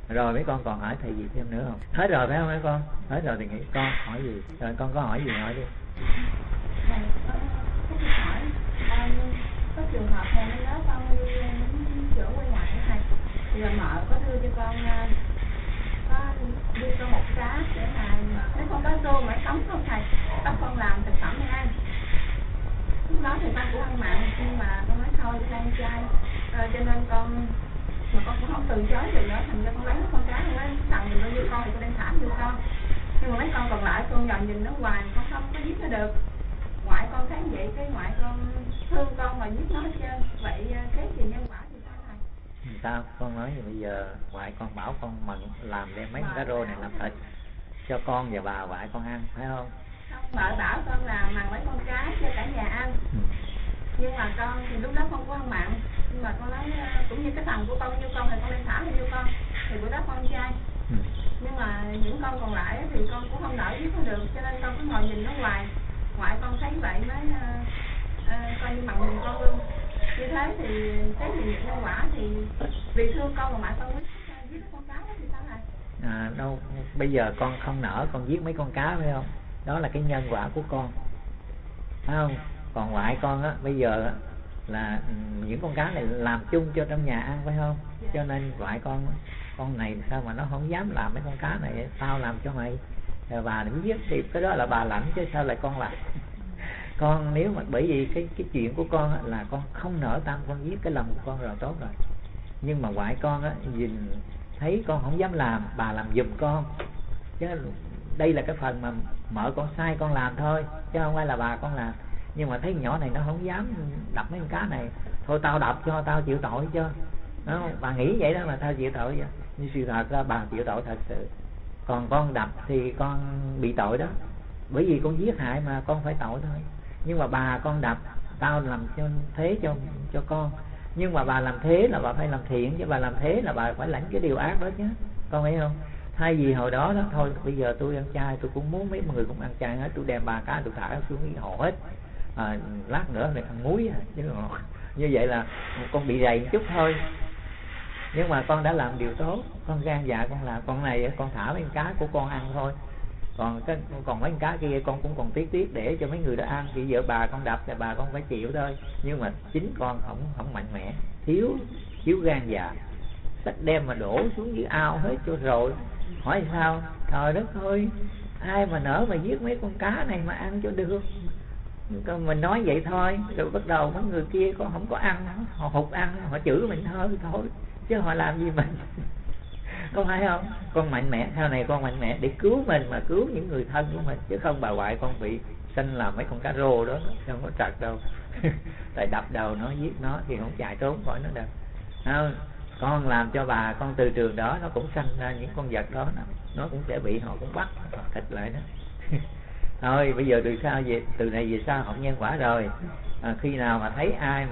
Rồi mấy con còn hỏi thầy gì thêm nữa không? Hết rồi phải không mấy con? Hết rồi thì nghĩ con hỏi gì? Rồi con có hỏi gì hỏi đi. Thầy có hỏi có trường hợp thầy nó nói con đi chữa quay ngoại thầy, thì bà mợ có đưa cho con có đưa con một cá để mà nếu con có rô mà sống không thầy, bắt con làm thực phẩm để ăn. Lúc đó thì con cũng ăn mặn nhưng mà con nói thôi con ăn chay, cho nên con mà con cũng không từ chối được nữa, thành ra con lấy con cá con nói tặng mình bao nhiêu con thì con đem thả vô con, nhưng mà mấy con còn lại con dò nhìn nó hoài con không có giết nó được. Ngoại con thấy vậy cái ngoại con thương con mà giết nó hết trơn, vậy cái gì nhân quả thì sao thầy? Sao con nói gì bây giờ ngoại con bảo con mận làm đem mấy con cá rô này làm thịt cho con và bà ngoại con ăn phải không? Không, vợ bảo con là mặn mấy con cá cho cả nhà ăn. Nhưng mà con thì lúc đó không có ăn mặn, nhưng mà con nói cũng như cái phần của con như con thì con đem thả cho con, thì bữa đó con ăn chay. Nhưng mà những con còn lại thì con cũng không nỡ giết nó được, cho nên con cứ ngồi nhìn nó hoài. Ngoại con thấy vậy mới coi như mặn mình con luôn. Như thế thì cái gì nhân quả thì vì thương con mà ngoại con mới giết con cá đó thì sao hả? Đâu bây giờ con không nỡ con giết mấy con cá phải không? Đó là cái nhân quả của con phải không? Còn ngoại con á bây giờ là những con cá này làm chung cho trong nhà ăn phải không? Cho nên ngoại con này sao mà nó không dám làm mấy con cá này, tao làm cho mày, rồi bà đừng giết thì cái đó là bà lãnh chứ sao lại con làm. Con nếu mà bởi vì cái chuyện của con á, là con không nỡ tâm con giết, cái lòng của con rồi tốt rồi, nhưng mà ngoại con á nhìn thấy con không dám làm, bà làm giùm con, chứ đây là cái phần mà mợ con sai con làm thôi chứ không phải là bà con làm. Nhưng mà thấy nhỏ này nó không dám đập mấy con cá này, thôi tao đập cho tao chịu tội chứ, đúng không? Bà nghĩ vậy đó mà tao chịu tội vậy, nhưng sự thật ra bà chịu tội thật sự. Còn con đập thì con bị tội đó, bởi vì con giết hại mà con phải tội thôi. Nhưng mà bà con đập, tao làm cho thế cho con, nhưng mà bà làm thế là bà phải làm thiện, chứ bà làm thế là bà phải lãnh cái điều ác đó chứ, con thấy không? Thay vì hồi đó thôi bây giờ tôi ăn chay, tôi cũng muốn mấy người cũng ăn chay hết, tôi đem 3 cá tôi thả xuống cái hồ hết, lát nữa thì ăn muối chứ như vậy là con bị rầy một chút thôi. Nhưng mà con đã làm điều tốt, con gan dạ con làm. Con này con thả mấy con cá của con ăn thôi, còn mấy con cá kia con cũng còn tiếc để cho mấy người đó ăn, thì giờ bà con đập thì bà con phải chịu thôi. Nhưng mà chính con không mạnh mẽ, thiếu gan dạ, sách đem mà đổ xuống dưới ao hết cho rồi. Hỏi sao? Trời đất ơi, ai mà nỡ mà giết mấy con cá này mà ăn cho được. Mình nói vậy thôi, rồi bắt đầu mấy người kia con không có ăn, họ hụt ăn, họ chửi mình thôi chứ họ làm gì mình. Có phải không? Con mạnh mẽ, sau này con mạnh mẽ để cứu mình mà cứu những người thân của mình, chứ không bà ngoại con bị sanh làm mấy con cá rô đó không có trật đâu. Tại đập đầu nó, giết nó thì không chạy trốn khỏi nó đâu. Không, con làm cho bà con từ trường đó nó cũng sanh ra những con vật đó, nó cũng sẽ bị, họ cũng bắt thịt lại đó. Thôi bây giờ từ sau về, từ này về sau học nhân quả rồi, khi nào mà thấy ai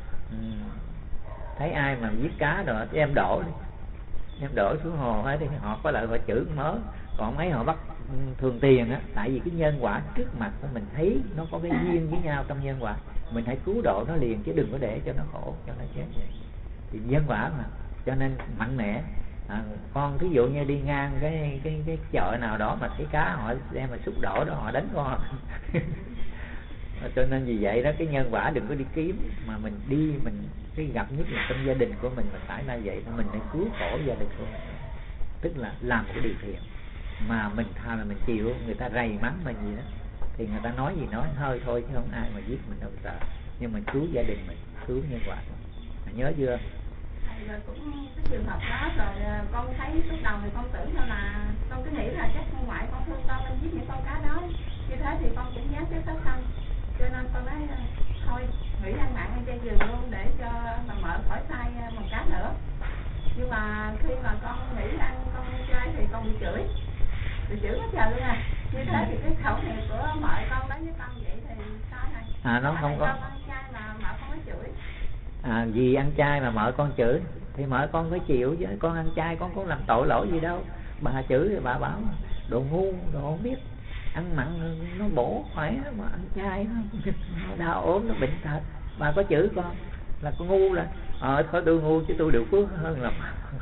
mà giết cá rồi em đổ đi, em đổ xuống hồ ấy, thì họ có lại họ chửi mớ. Còn mấy họ bắt thường tiền á, tại vì cái nhân quả trước mặt của mình thấy nó có cái duyên với nhau trong nhân quả, mình hãy cứu độ nó liền chứ đừng có để cho nó khổ, cho nó chết vậy. Thì nhân quả mà, cho nên mạnh mẽ. Con thí dụ như đi ngang cái chợ nào đó mà thấy cá họ đem mà xúc đổ đó, họ đánh con. Cho nên vì vậy đó, cái nhân quả đừng có đi kiếm, mà mình đi mình cái gặp nhất là trong gia đình của mình phải là vậy, mình phải cứu khổ gia đình của mình, tức là làm cái điều thiện. Mà mình thà là mình chịu người ta rầy mắng mình gì đó, thì người ta nói gì nói thôi chứ không ai mà giết mình đâu sợ. Nhưng mình cứu gia đình mình, cứu nhân quả, nhớ chưa? Rồi cũng cái trường hợp đó rồi con thấy lúc đầu thì con tưởng là con cứ nghĩ là chắc con ngoại con thương con nên giết những con cá đó, như thế thì con cũng dám chết sát sanh, cho nên con nói thôi nghỉ ăn mặn ăn chay giùm luôn để cho bà mợ khỏi sai một cá nữa. Nhưng mà khi mà con nghỉ ăn con chay thì con bị chửi quá trời luôn à. Như thế thì cái khẩu nghiệp của mợ con nói với con vậy thì sao này? Nó không có con ăn chay mà mợ không có chửi. Vì ăn chay mà mợ con chửi thì mợ con phải chịu chứ, con ăn chay con có làm tội lỗi gì đâu. Bà chửi thì bà bảo đồ ngu, đồ không biết, ăn mặn nó bổ khỏe mà ăn chay nó đau ốm, nó bệnh tật. Bà có chửi con là con ngu, là Thôi tôi ngu chứ tôi được phước hơn là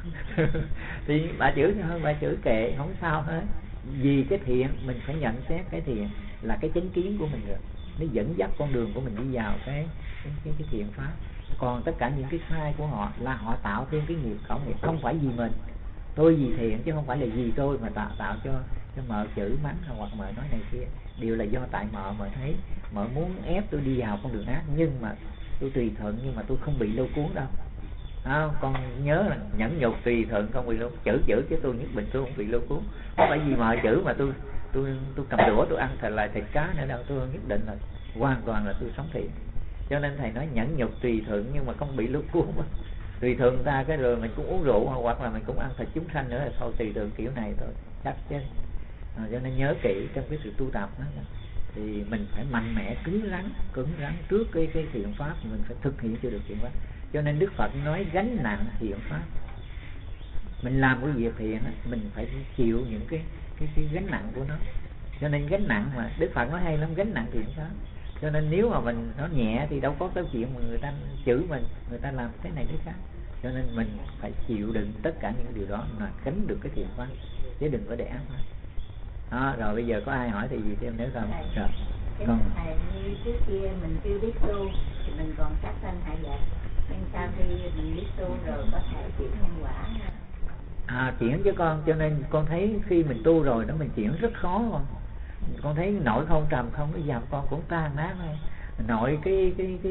thì bà chửi hơn bà chửi kệ, không sao hết. Vì cái thiện mình phải nhận xét cái thiện là cái chánh kiến của mình rồi, nó dẫn dắt con đường của mình đi vào cái thiện pháp. Còn tất cả những cái sai của họ là họ tạo thêm cái nghiệp khẩu nghiệp, không phải vì mình. Tôi vì thiện chứ không phải là vì tôi mà tạo cho mợ chửi mắng hoặc mợ nói này kia, đều là do tại mợ thấy mợ muốn ép tôi đi vào con đường ác, nhưng mà tôi tùy thuận, nhưng mà tôi không bị lôi cuốn đâu. Con nhớ là nhẫn nhục tùy thuận không bị lôi, chửi chứ tôi nhất định tôi không bị lôi cuốn. Không phải vì mợ chửi mà tôi cầm đũa tôi ăn thịt cá nữa đâu, tôi nhất định là hoàn toàn là tôi sống thiện. Cho nên thầy nói nhẫn nhục tùy thuận nhưng mà không bị lôi cuốn. Tùy thuận ta cái rồi mình cũng uống rượu hoặc là mình cũng ăn thịt chúng sanh nữa là thôi, tùy thuận kiểu này thôi chắc chứ. Cho nên nhớ kỹ trong cái sự tu tập đó, thì mình phải mạnh mẽ cứng rắn trước cái thiện pháp, mình phải thực hiện cho được thiện pháp. Cho nên Đức Phật nói gánh nặng thiện pháp. Mình làm cái việc thiện mình phải chịu những cái gánh nặng của nó. Cho nên gánh nặng mà Đức Phật nói hay lắm, gánh nặng thiện pháp. Cho nên nếu mà mình nó nhẹ thì đâu có cái chuyện mà người ta chửi mình, người ta làm cái này cái khác. Cho nên mình phải chịu đựng tất cả những điều đó mà gánh được cái thiện pháp, chứ đừng có để ác pháp. Rồi bây giờ có ai hỏi thì gì thêm nếu không? Rồi. Con thầy như trước kia mình chưa biết tu thì mình còn sát sanh hại vật, nhưng sau khi mình biết tu rồi có thể chuyển nhân quả. Chuyển chứ con, cho nên con thấy khi mình tu rồi đó mình chuyển rất khó con thấy nội không trầm không cái dòng con cũng tan nát thôi. Nội cái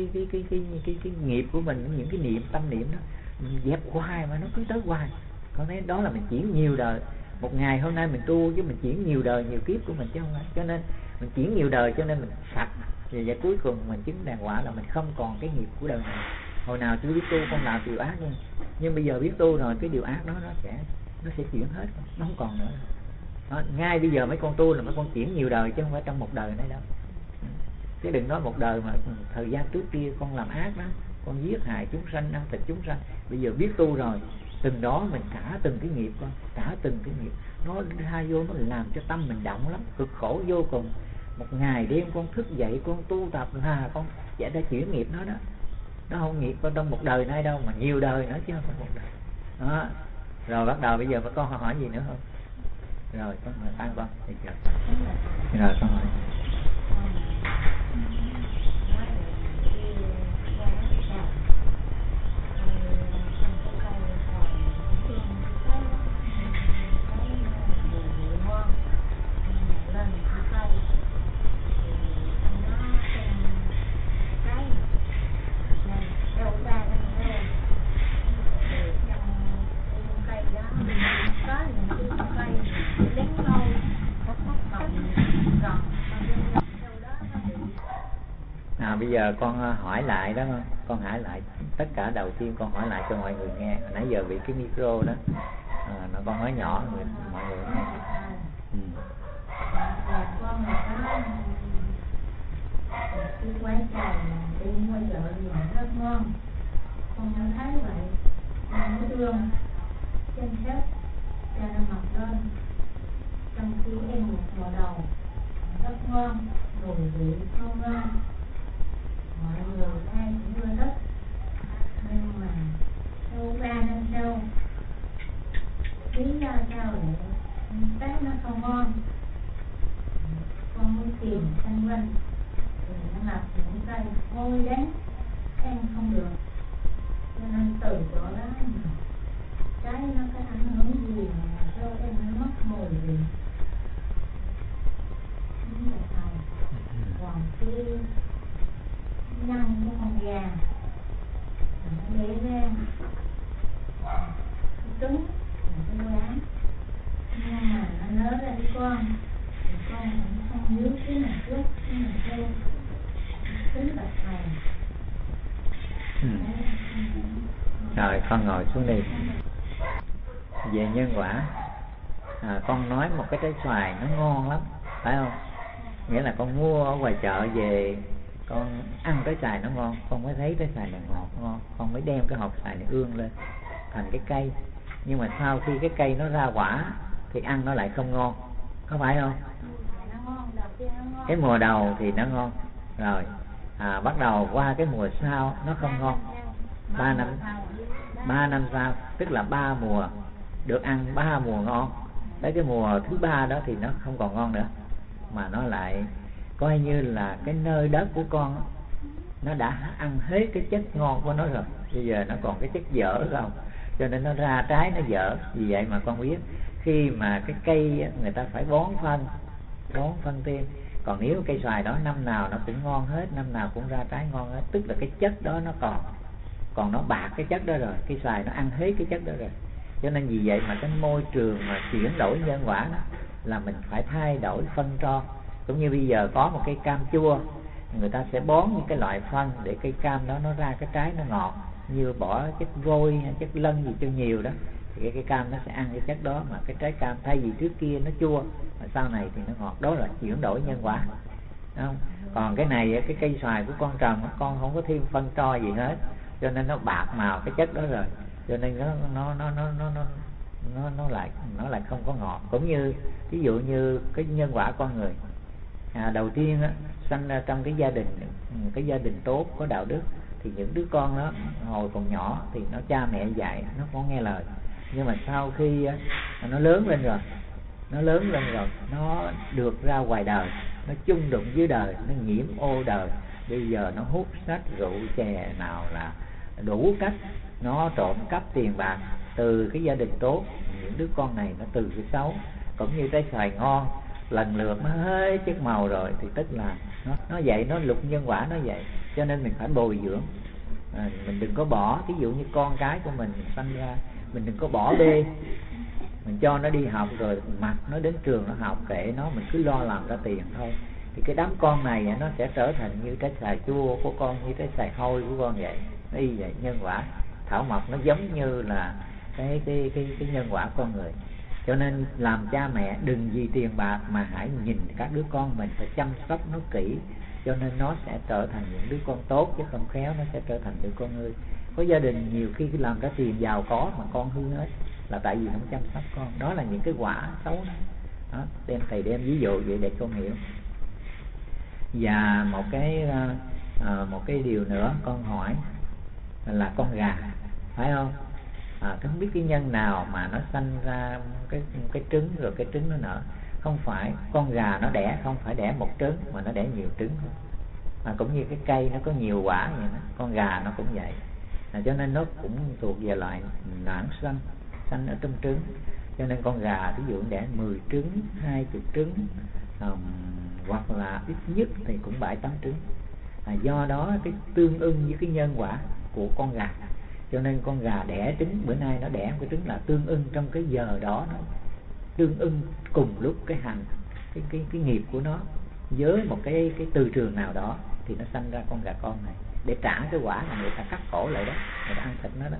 nghiệp của mình, những cái niệm tâm niệm đó mình dẹp hoài mà nó cứ tới hoài. Con thấy đó là mình chuyển nhiều đời. Một ngày hôm nay mình tu chứ mình chuyển nhiều đời nhiều kiếp của mình chứ không phải. Cho nên mình chuyển nhiều đời cho nên mình sạch. Và cuối cùng mình chứng đàng quả là mình không còn cái nghiệp của đời này. Hồi nào chưa biết tu con làm điều ác luôn, nhưng bây giờ biết tu rồi cái điều ác đó nó sẽ chuyển hết, nó không còn nữa. Ngay bây giờ mấy con tu là mấy con chuyển nhiều đời chứ không phải trong một đời nữa đâu. Chứ đừng nói một đời mà thời gian trước kia con làm ác đó, con giết hại chúng sanh, ăn thịt chúng sanh. Bây giờ biết tu rồi, từng đó mình cả từng cái nghiệp con, cả từng cái nghiệp nó hai vô, nó làm cho tâm mình động lắm, cực khổ vô cùng. Một ngày đêm con thức dậy con tu tập là con sẽ đã chuyển nghiệp nó đó. Nó không nghiệp con trong một đời nay đâu mà nhiều đời nữa chứ không phải một đời đó. Rồi bắt đầu bây giờ mà con hỏi gì nữa không? Rồi con hỏi ăn con thì chờ. Rồi con hỏi. Bây giờ con hỏi lại đó, con hỏi lại tất cả. Đầu tiên con hỏi lại cho mọi người nghe. Nãy giờ bị cái micro đó nó con nói nhỏ mọi người nghe. Cái quán trà đi mua chợ mà rất ngon, con thấy vậy con mới thương trên sách cho nó mọc lên. Trong khi em một mùa đầu rất ngon, mùi vị không ngon, mọi người ai cũng ưa thích, nhưng mà sau 3 năm sau lý do sao lại cái nó không ngon, con muốn tìm xung quanh thì nó lập những cây hôi đắng ăn không được, cho nên từ chỗ đó cái nó có ảnh hưởng gì mà cho em nó mất mùi vị. Đúng là thầy. Còn cái nhân của con gà nó để ra trứng là cái quán, nhưng mà nó nới ra với con thì con cũng không nhớ cái này trước cái này sau tính bạch thầy. Rồi con ngồi xuống đi. Về nhân quả, con nói một cái trái xoài nó ngon lắm, phải không? Nghĩa là con mua ở ngoài chợ về, con ăn trái xoài nó ngon, con mới thấy trái xoài này ngọt ngon, con mới đem cái hộp xoài này ương lên thành cái cây. Nhưng mà sau khi cái cây nó ra quả thì ăn nó lại không ngon, có phải không? Cái mùa đầu thì nó ngon, rồi bắt đầu qua cái mùa sau nó không ngon. 3 năm sau, tức là 3 mùa được ăn, 3 mùa ngon. Tới cái mùa thứ 3 đó thì nó không còn ngon nữa, mà nó lại coi như là cái nơi đất của con nó đã ăn hết cái chất ngon của nó rồi, bây giờ nó còn cái chất dở không, cho nên nó ra trái nó dở. Vì vậy mà con biết khi mà cái cây người ta phải bón phân thêm. Còn nếu cây xoài đó năm nào nó cũng ngon hết, năm nào cũng ra trái ngon hết, tức là cái chất đó nó còn nó bạc cái chất đó rồi, cây xoài nó ăn hết cái chất đó rồi. Cho nên vì vậy mà cái môi trường mà chuyển đổi nhân quả đó là mình phải thay đổi phân tro. Cũng như bây giờ có một cây cam chua, người ta sẽ bón những cái loại phân để cây cam đó nó ra cái trái nó ngọt, như bỏ chất vôi hay chất lân gì cho nhiều đó, thì cái cam nó sẽ ăn cái chất đó, mà cái trái cam thay vì trước kia nó chua mà sau này thì nó ngọt. Đó là chuyển đổi nhân quả, không? Còn cái này cái cây xoài của con trồng, con không có thêm phân tro gì hết, cho nên nó bạc màu cái chất đó rồi, cho nên nó lại không có ngọt. Cũng như ví dụ như cái nhân quả con người, đầu tiên á, sanh ra trong cái gia đình tốt có đạo đức, thì những đứa con đó hồi còn nhỏ thì nó cha mẹ dạy nó có nghe lời, nhưng mà sau khi nó lớn lên rồi, nó được ra ngoài đời, nó chung đụng dưới đời, nó nhiễm ô đời, bây giờ nó hút sách rượu chè, nào là đủ cách, nó trộm cắp tiền bạc. Từ cái gia đình tốt, những đứa con này nó từ cái xấu. Cũng như trái xoài ngon lần lượt nó hết chất màu rồi, thì tức là nó vậy, nó luật nhân quả nó vậy. Cho nên mình phải bồi dưỡng, mình đừng có bỏ. Ví dụ như con cái của mình sanh ra, mình đừng có bỏ bê, mình cho nó đi học rồi mặc nó đến trường nó học, kệ nó, mình cứ lo làm ra tiền thôi. Thì cái đám con này nó sẽ trở thành như trái xoài chua của con, như trái xoài hôi của con vậy. Nó y vậy, nhân quả thảo mộc nó giống như là cái nhân quả con người. Cho nên làm cha mẹ đừng vì tiền bạc mà hãy nhìn các đứa con mình, phải chăm sóc nó kỹ, cho nên nó sẽ trở thành những đứa con tốt, chứ không khéo nó sẽ trở thành đứa con hư. Có gia đình nhiều khi làm ra tiền giàu có mà con hư hết, là tại vì không chăm sóc con. Đó là những cái quả xấu đó. Thầy đem ví dụ vậy để con hiểu. Và một cái điều nữa con hỏi là con gà, phải không? Không biết cái nhân nào mà nó sanh ra cái trứng, rồi cái trứng nó nở. Không phải con gà nó đẻ, không phải đẻ một trứng mà nó đẻ nhiều trứng. Cũng như cái cây nó có nhiều quả vậy đó, con gà nó cũng vậy. Cho nên nó cũng thuộc về loại noãn sanh ở trong trứng. Cho nên con gà ví dụ đẻ 10 trứng, 20 trứng, hoặc là ít nhất thì cũng 7-8 trứng. Do đó cái tương ưng với cái nhân quả của con gà, cho nên con gà đẻ trứng, bữa nay nó đẻ cái trứng là tương ưng trong cái giờ đó, nó tương ưng cùng lúc cái hành cái nghiệp của nó với một cái từ trường nào đó, thì nó sanh ra con gà con này để trả cái quả mà người ta cắt cổ lại đó, người ta ăn thịt nó đó.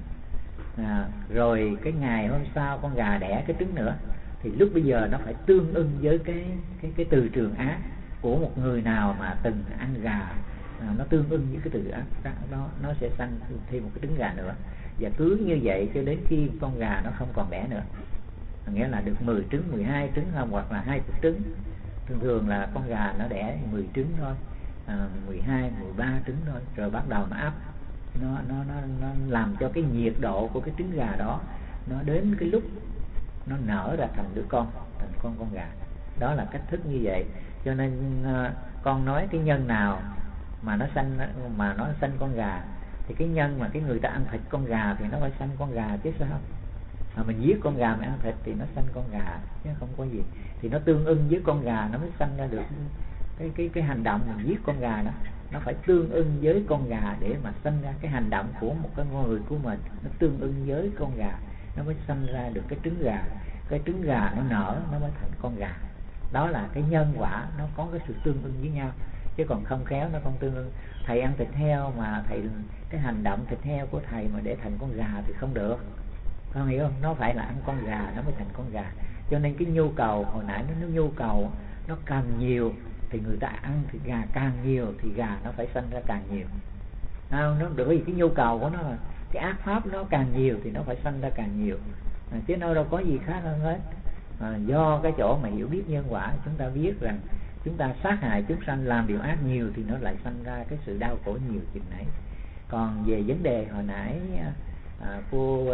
Rồi cái ngày hôm sau con gà đẻ cái trứng nữa, thì lúc bây giờ nó phải tương ưng với cái từ trường ác của một người nào mà từng ăn gà, nó tương ưng với cái từ ác đó, nó sẽ sanh thêm một cái trứng gà nữa. Và cứ như vậy cho đến khi con gà nó không còn đẻ nữa, nghĩa là được 10 trứng, 12 trứng không, hoặc là 20 trứng. Thường là con gà nó đẻ 10 trứng thôi, 12, 13 trứng thôi, rồi bắt đầu nó ấp, nó làm cho cái nhiệt độ của cái trứng gà đó nó đến cái lúc nó nở ra thành đứa con, thành con gà. Đó là cách thức như vậy. Cho nên con nói cái nhân nào mà nó sanh con gà, thì cái nhân mà cái người ta ăn thịt con gà thì nó phải sanh con gà chứ sao. Mình giết con gà mà ăn thịt thì nó sanh con gà chứ không có gì. Thì nó tương ưng với con gà nó mới sanh ra được cái hành động mình giết con gà đó. Nó phải tương ưng với con gà để mà sanh ra cái hành động của một cái người của mình, nó tương ưng với con gà, nó mới sanh ra được cái trứng gà. Cái trứng gà nó nở nó mới thành con gà. Đó là cái nhân quả nó có cái sự tương ưng với nhau, chứ còn không khéo nó không tương ưng. Thầy ăn thịt heo mà thầy cái hành động thịt heo của thầy mà để thành con gà thì không được, con hiểu không? Nó phải là ăn con gà nó mới thành con gà. Cho nên cái nhu cầu hồi nãy nó nhu cầu nó càng nhiều thì người ta ăn thịt gà càng nhiều, thì gà nó phải sanh ra càng nhiều. Nó bởi vì cái nhu cầu của nó là cái ác pháp nó càng nhiều thì nó phải sanh ra càng nhiều, chứ nó đâu có gì khác hơn hết. Do cái chỗ mà hiểu biết nhân quả, chúng ta biết rằng chúng ta sát hại chúng sanh, làm điều ác nhiều thì nó lại sanh ra cái sự đau khổ nhiều chừng nấy. Còn về vấn đề hồi nãy cô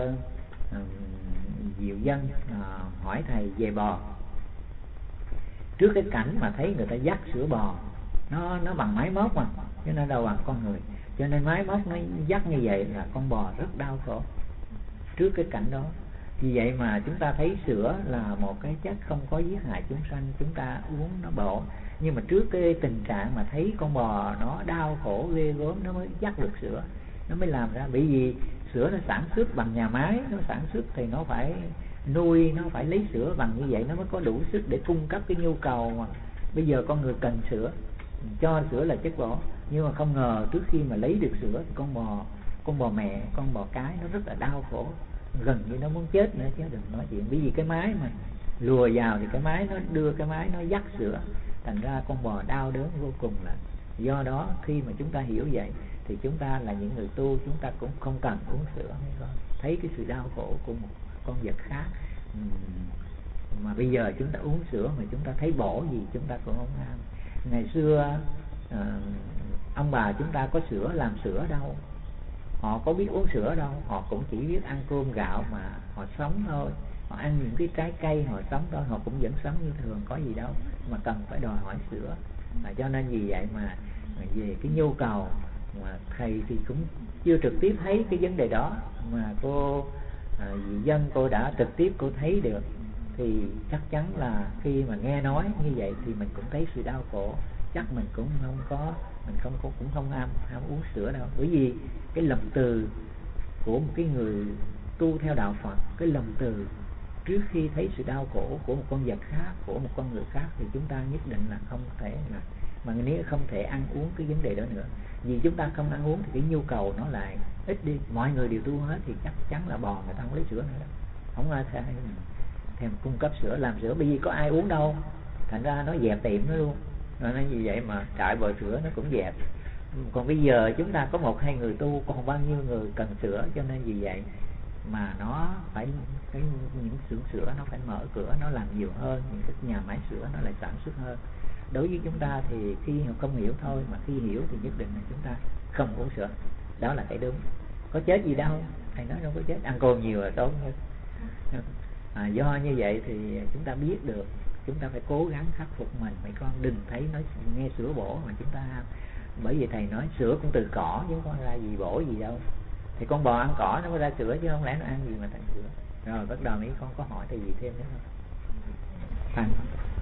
Diệu Dân hỏi thầy về bò. Trước cái cảnh mà thấy người ta dắt sữa bò, nó bằng máy móc mà, chứ nó đâu bằng con người, cho nên máy móc nó dắt như vậy là con bò rất đau khổ. Trước cái cảnh đó, vì vậy mà chúng ta thấy sữa là một cái chất không có giết hại chúng sanh, chúng ta uống nó bổ. Nhưng mà trước cái tình trạng mà thấy con bò nó đau khổ ghê gớm, nó mới dắt được sữa, nó mới làm ra. Bởi vì sữa nó sản xuất bằng nhà máy, nó sản xuất thì nó phải nuôi, nó phải lấy sữa bằng như vậy nó mới có đủ sức để cung cấp cái nhu cầu mà bây giờ con người cần sữa, cho sữa là chất bổ. Nhưng mà không ngờ trước khi mà lấy được sữa thì con bò mẹ, con bò cái nó rất là đau khổ, gần như nó muốn chết nữa chứ đừng nói chuyện. Bởi vì cái máy mà lùa vào thì cái máy nó đưa, cái máy nó dắt sữa, thành ra con bò đau đớn vô cùng. Là do đó khi mà chúng ta hiểu vậy thì chúng ta là những người tu, chúng ta cũng không cần uống sữa. Thấy cái sự đau khổ của một con vật khác mà bây giờ chúng ta uống sữa mà chúng ta thấy bổ gì chúng ta cũng không ham. Ngày xưa ông bà chúng ta có sữa làm sữa đâu, họ có biết uống sữa đâu, họ cũng chỉ biết ăn cơm gạo mà họ sống thôi. Họ ăn những cái trái cây họ sống thôi, họ cũng vẫn sống như thường, có gì đâu mà cần phải đòi hỏi sữa. Cho nên vì vậy mà về cái nhu cầu mà thầy thì cũng chưa trực tiếp thấy cái vấn đề đó, mà cô Diệu Dân cô đã trực tiếp cô thấy được, thì chắc chắn là khi mà nghe nói như vậy thì mình cũng thấy sự đau khổ. Chắc mình cũng không ham uống sữa đâu. Bởi vì cái lòng từ của một cái người tu theo đạo Phật, cái lòng từ trước khi thấy sự đau khổ của một con vật khác, của một con người khác, thì chúng ta nhất định là không thể mà nếu không thể ăn uống cái vấn đề đó nữa. Vì chúng ta không ăn uống thì cái nhu cầu nó lại ít đi. Mọi người đều tu hết thì chắc chắn là bò người ta không lấy sữa nữa, không ai thèm cung cấp sữa, làm sữa, bởi vì có ai uống đâu, thành ra nó dẹp tiệm nó luôn. Nó nói như vậy mà trại bò sữa nó cũng dẹp. Còn bây giờ chúng ta có 1-2 người tu, còn bao nhiêu người cần sữa, cho nên vì vậy mà nó phải những xưởng sữa nó phải mở cửa, nó làm nhiều hơn, những cái nhà máy sữa nó lại sản xuất hơn. Đối với chúng ta thì khi không hiểu thôi, mà khi hiểu thì nhất định là chúng ta không uống sữa, đó là cái đúng. Có chết gì đâu, thầy nói đâu có chết, ăn cơm nhiều là tốt hơn. Do như vậy thì chúng ta biết được, chúng ta phải cố gắng khắc phục mình. Mấy con đừng thấy nói nghe sữa bổ mà chúng ta, bởi vì thầy nói sữa cũng từ cỏ chứ không ra gì bổ gì đâu. Thì con bò ăn cỏ nó mới ra sữa chứ không lẽ nó ăn gì mà thành sữa. Rồi bắt đầu mấy con có hỏi thầy gì thêm nữa không? Thằng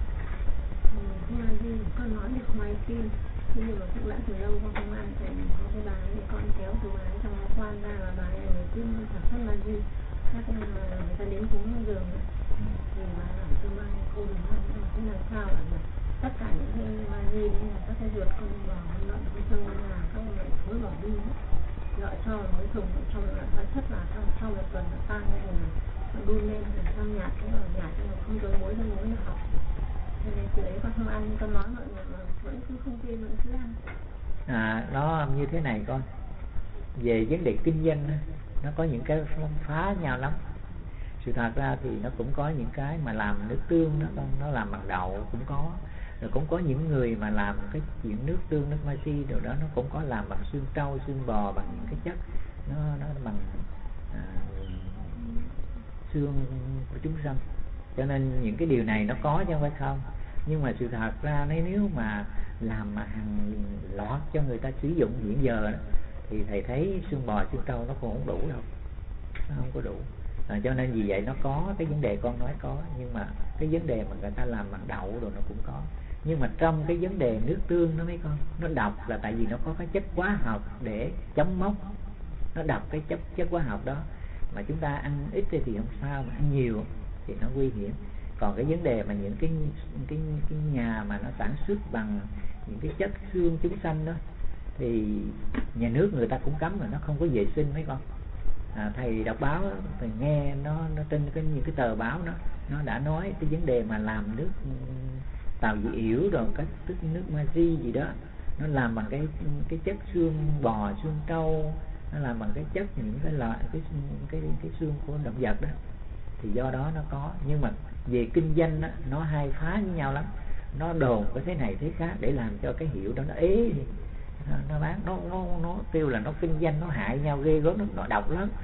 con nói được ngoài phim, nhưng mà cũng đã từ lâu con không ăn, thì có cái bài này con kéo từ bài trong nó khoan ra là bài này phim sản xuất là gì, các người ta đến cúng giường thì bà làm cho mai cô đừng ăn, thế làm sao là tất cả những cái bài gì là các cái ruột con bò con lợn con trâu là các loại khối bỏ đi, lợi cho mới dùng, cho là hóa chất là sau một tuần là tan lên rồi đun lên rồi sau nhạt cái rồi nhạt cái rồi không tới muối là học. Cho nên từ đấy con không ăn, con nói mọi người mà vẫn cứ không tin, vẫn cứ ăn. Nó như thế này con, về vấn đề kinh doanh nó có những cái phá nhau lắm. Sự thật ra thì nó cũng có những cái mà làm nước tương đó con, nó làm bằng đậu cũng có, rồi cũng có những người mà làm cái chuyện nước tương, nước machi đồ đó, nó cũng có làm bằng xương trâu, xương bò, bằng những cái chất nó bằng xương của chúng sanh. Cho nên những cái điều này nó có chứ không phải không. Nhưng mà sự thật ra nếu mà làm mà hàng loạt cho người ta sử dụng hiện giờ thì thầy thấy xương bò, xương trâu nó cũng không đủ đâu, nó không có đủ. Cho nên vì vậy nó có cái vấn đề con nói có, nhưng mà cái vấn đề mà người ta làm bằng đậu rồi nó cũng có. Nhưng mà trong cái vấn đề nước tương đó mấy con, nó độc là tại vì nó có cái chất hóa học để chống mốc, nó độc cái chất hóa học đó. Mà chúng ta ăn ít thì không sao, mà ăn nhiều thì nó nguy hiểm. Còn cái vấn đề mà những cái nhà mà nó sản xuất bằng những cái chất xương chúng sanh đó thì nhà nước người ta cũng cấm, là nó không có vệ sinh mấy con. Thầy đọc báo thầy nghe nó trên những cái tờ báo nó đã nói cái vấn đề mà làm nước tàu dị yểu rồi cái tức nước magie gì đó, nó làm bằng cái chất xương bò, xương trâu, nó làm bằng cái chất những cái loại cái xương của động vật đó. Thì do đó nó có, nhưng mà về kinh doanh đó, nó hai phá với nhau lắm. Nó đồn cái thế này thế khác để làm cho cái hiệu đó nó ế, nó bán, nó kêu là nó kinh doanh, nó hại nhau ghê gớm, nó độc lắm.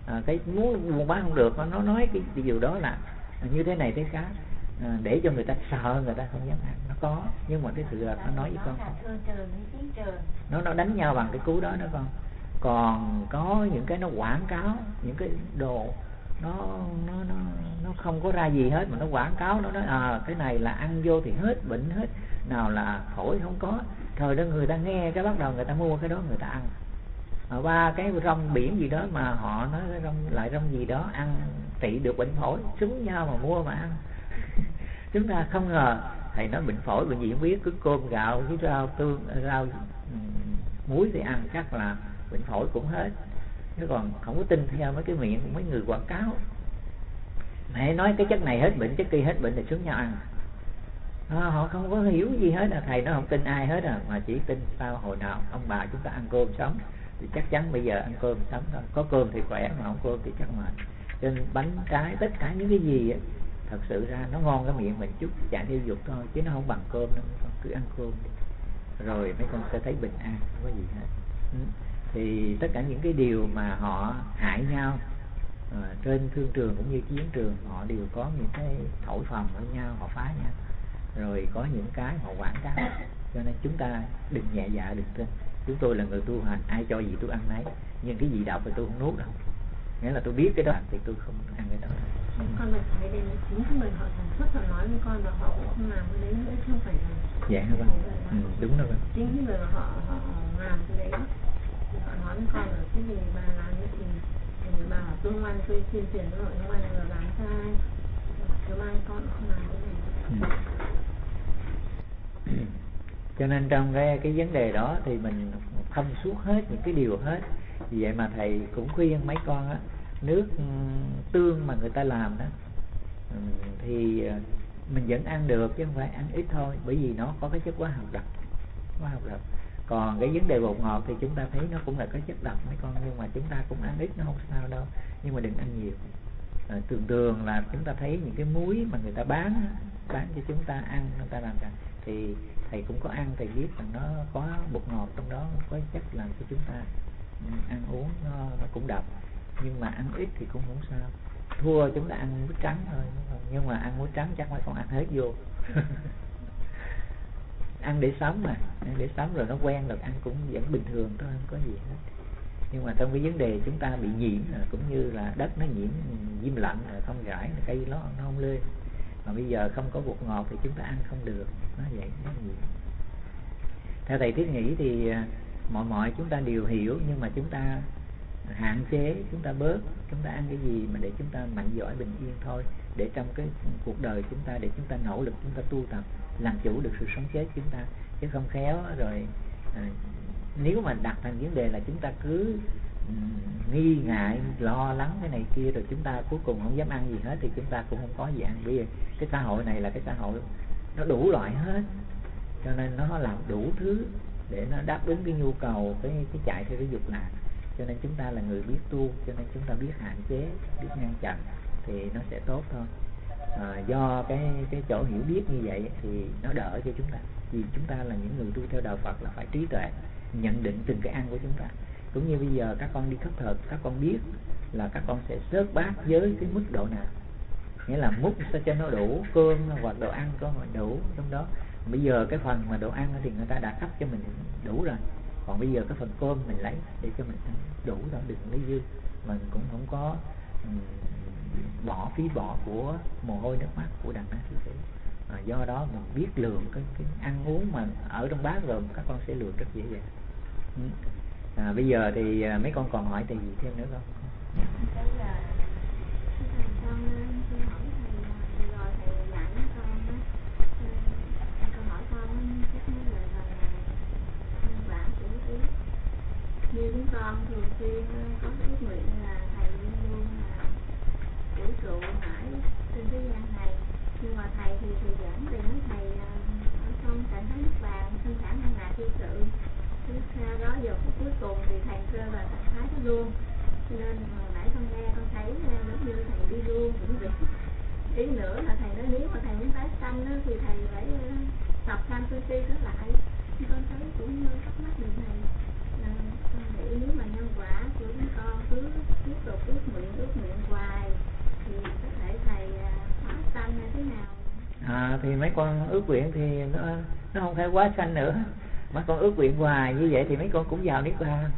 cái muốn buôn bán không được, nó nói cái điều đó là như thế này thế khác, để cho người ta sợ, người ta không dám ăn. Nó có, nhưng mà cái sự thật nó nói với con nó đánh nhau bằng cái cú đó đó con. Còn có những cái nó quảng cáo những cái đồ nó không có ra gì hết, mà nó quảng cáo, nó nói cái này là ăn vô thì hết bệnh hết, nào là phổi không có. Thời đó người ta nghe cái bắt đầu người ta mua cái đó người ta ăn. Ba cái rong biển gì đó mà họ nói cái rong gì đó ăn trị được bệnh phổi, súng nhau mà mua mà ăn. Chúng ta không ngờ thầy nói bệnh phổi bệnh gì không biết, cứ cơm gạo với rau muối thì ăn chắc là bệnh phổi cũng hết. Chứ còn không có tin theo mấy cái miệng của mấy người quảng cáo. Mẹ nói cái chất này hết bệnh, chất kia hết bệnh thì súng nhau ăn. Họ không có hiểu gì hết. Thầy nó không tin ai hết mà chỉ tin sao hồi nào ông bà chúng ta ăn cơm sống thì chắc chắn bây giờ ăn cơm sống thôi. Có cơm thì khỏe, mà không cơm thì chắc mệt. Cho nên bánh trái tất cả những cái gì thật sự ra nó ngon cái miệng mình chút, chạy theo dục thôi, chứ nó không bằng cơm đâu. Cứ ăn cơm đi, rồi mấy con sẽ thấy bình an, không có gì hết. Thì tất cả những cái điều mà họ hại nhau trên thương trường cũng như chiến trường, họ đều có những cái thổi phồng với nhau, họ phá nhau, rồi có những cái họ quảng cáo. Cho nên chúng ta đừng nhẹ dạ, đừng tin. Chúng tôi là người tu hành, ai cho gì tôi ăn nấy, nhưng cái gì độc thì tôi không nuốt đâu. Nghĩa là tôi biết cái đó thì tôi không ăn cái đó. Con mình thấy đây chính cái người họ sản xuất, họ nói với con là họ cũng không làm cái đấy nữa, chứ không phải là dạ hả con? Đúng rồi. Chính cái người mà họ làm cái đấy, họ nói với con là cái gì bà làm như thì bà bảo tôi không ăn, tôi xin tiền với họ không ăn là làm sai, tôi mai con không làm cái này. Cho nên trong cái vấn đề đó thì mình thông suốt hết những cái điều hết. Vì vậy mà thầy cũng khuyên mấy con nước tương mà người ta làm đó thì mình vẫn ăn được, chứ không phải ăn ít thôi, bởi vì nó có cái chất hóa học độc. Còn cái vấn đề bột ngọt thì chúng ta thấy nó cũng là có chất độc mấy con, nhưng mà chúng ta cũng ăn ít nó không sao đâu, nhưng mà đừng ăn nhiều. Thường là chúng ta thấy những cái muối mà người ta bán cho chúng ta ăn, người ta làm ra thì thầy cũng có ăn, thầy biết rằng nó có bột ngọt trong đó, có chất làm cho chúng ta ăn uống nó cũng độc, nhưng mà ăn ít thì cũng không sao. Thua chúng ta ăn muối trắng thôi, nhưng mà ăn muối trắng chắc mấy con ăn hết vô. Ăn để sống mà, ăn để sống rồi nó quen rồi ăn cũng vẫn bình thường thôi, không có gì hết. Nhưng mà trong cái vấn đề chúng ta bị nhiễm cũng như là đất nó nhiễm diêm lạnh rồi không rải, cây nó không lên. Mà bây giờ không có bột ngọt thì chúng ta ăn không được, nó vậy nó nhiễm. Theo thầy Thiết nghĩ thì mọi chúng ta đều hiểu, nhưng mà chúng ta hạn chế, chúng ta bớt, chúng ta ăn cái gì mà để chúng ta mạnh giỏi bình yên thôi, để trong cái cuộc đời chúng ta, để chúng ta nỗ lực, chúng ta tu tập làm chủ được sự sống chết chúng ta, chứ không khéo rồi nếu mà đặt thành vấn đề là chúng ta cứ nghi ngại, lo lắng cái này kia, rồi chúng ta cuối cùng không dám ăn gì hết, thì chúng ta cũng không có gì ăn. Bởi vì cái xã hội này là cái xã hội nó đủ loại hết, cho nên nó làm đủ thứ để nó đáp ứng cái nhu cầu, cái chạy theo cái dục lạc. Cho nên chúng ta là người biết tu, cho nên chúng ta biết hạn chế, biết ngăn chặn thì nó sẽ tốt thôi. Do cái chỗ hiểu biết như vậy thì nó đỡ cho chúng ta. Vì chúng ta là những người tu theo đạo Phật là phải trí tuệ, nhận định từng cái ăn của chúng ta. Cũng như bây giờ các con đi khất thực, các con biết là các con sẽ xớt bát với cái mức độ nào, nghĩa là múc sao cho nó đủ cơm hoặc đồ ăn có đủ trong đó. Bây giờ cái phần mà đồ ăn thì người ta đã cấp cho mình đủ rồi, còn bây giờ cái phần cơm mình lấy để cho mình đủ thôi, đừng lấy dư. Mình cũng không có bỏ phí bỏ của mồ hôi nước mắt của đàn na sư tử. Do đó mình biết lường cái ăn uống mà ở trong bát rồi các con sẽ lường rất dễ dàng. Bây giờ thì mấy con còn hỏi gì thêm nữa không? Như chúng con thường xuyên có cái ước nguyện là thầy luôn là vũ trụ mãi trên thế gian này, nhưng mà thầy thì giảng về mấy thầy ở trong cảnh giới nước vàng sinh sản hàng ngàn thiên sự. Sau đó giờ phút cuối cùng thì thầy rơi vào trạng thái đó luôn, cho nên hồi nãy con nghe con thấy giống như thầy đi luôn cũng vậy. Ý nữa là thầy nói nếu mà thầy muốn tái sanh thì thầy phải tập tham sân si trở lại. Con thấy cũng thắc mắc được thầy. nghĩ nếu mà nhân quả của chúng con cứ tiếp tục ước nguyện hoài thì có thể thầy hóa sanh hay thế nào? Thì mấy con ước nguyện thì nó không phải hóa sanh nữa. Mấy con ước nguyện hoài như vậy thì mấy con cũng vào niết bàn.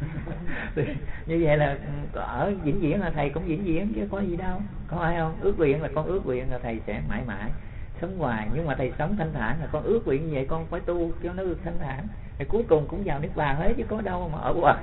Như vậy là ở vĩnh viễn là thầy cũng vĩnh viễn chứ có gì đâu, có phải không? Ước nguyện là con ước nguyện là thầy sẽ mãi mãi sống hoài, nhưng mà thầy sống thanh thản là con ước nguyện như vậy, con phải tu cho nó được thanh thản, thì cuối cùng cũng vào niết bàn hết chứ có đâu mà ở hoài.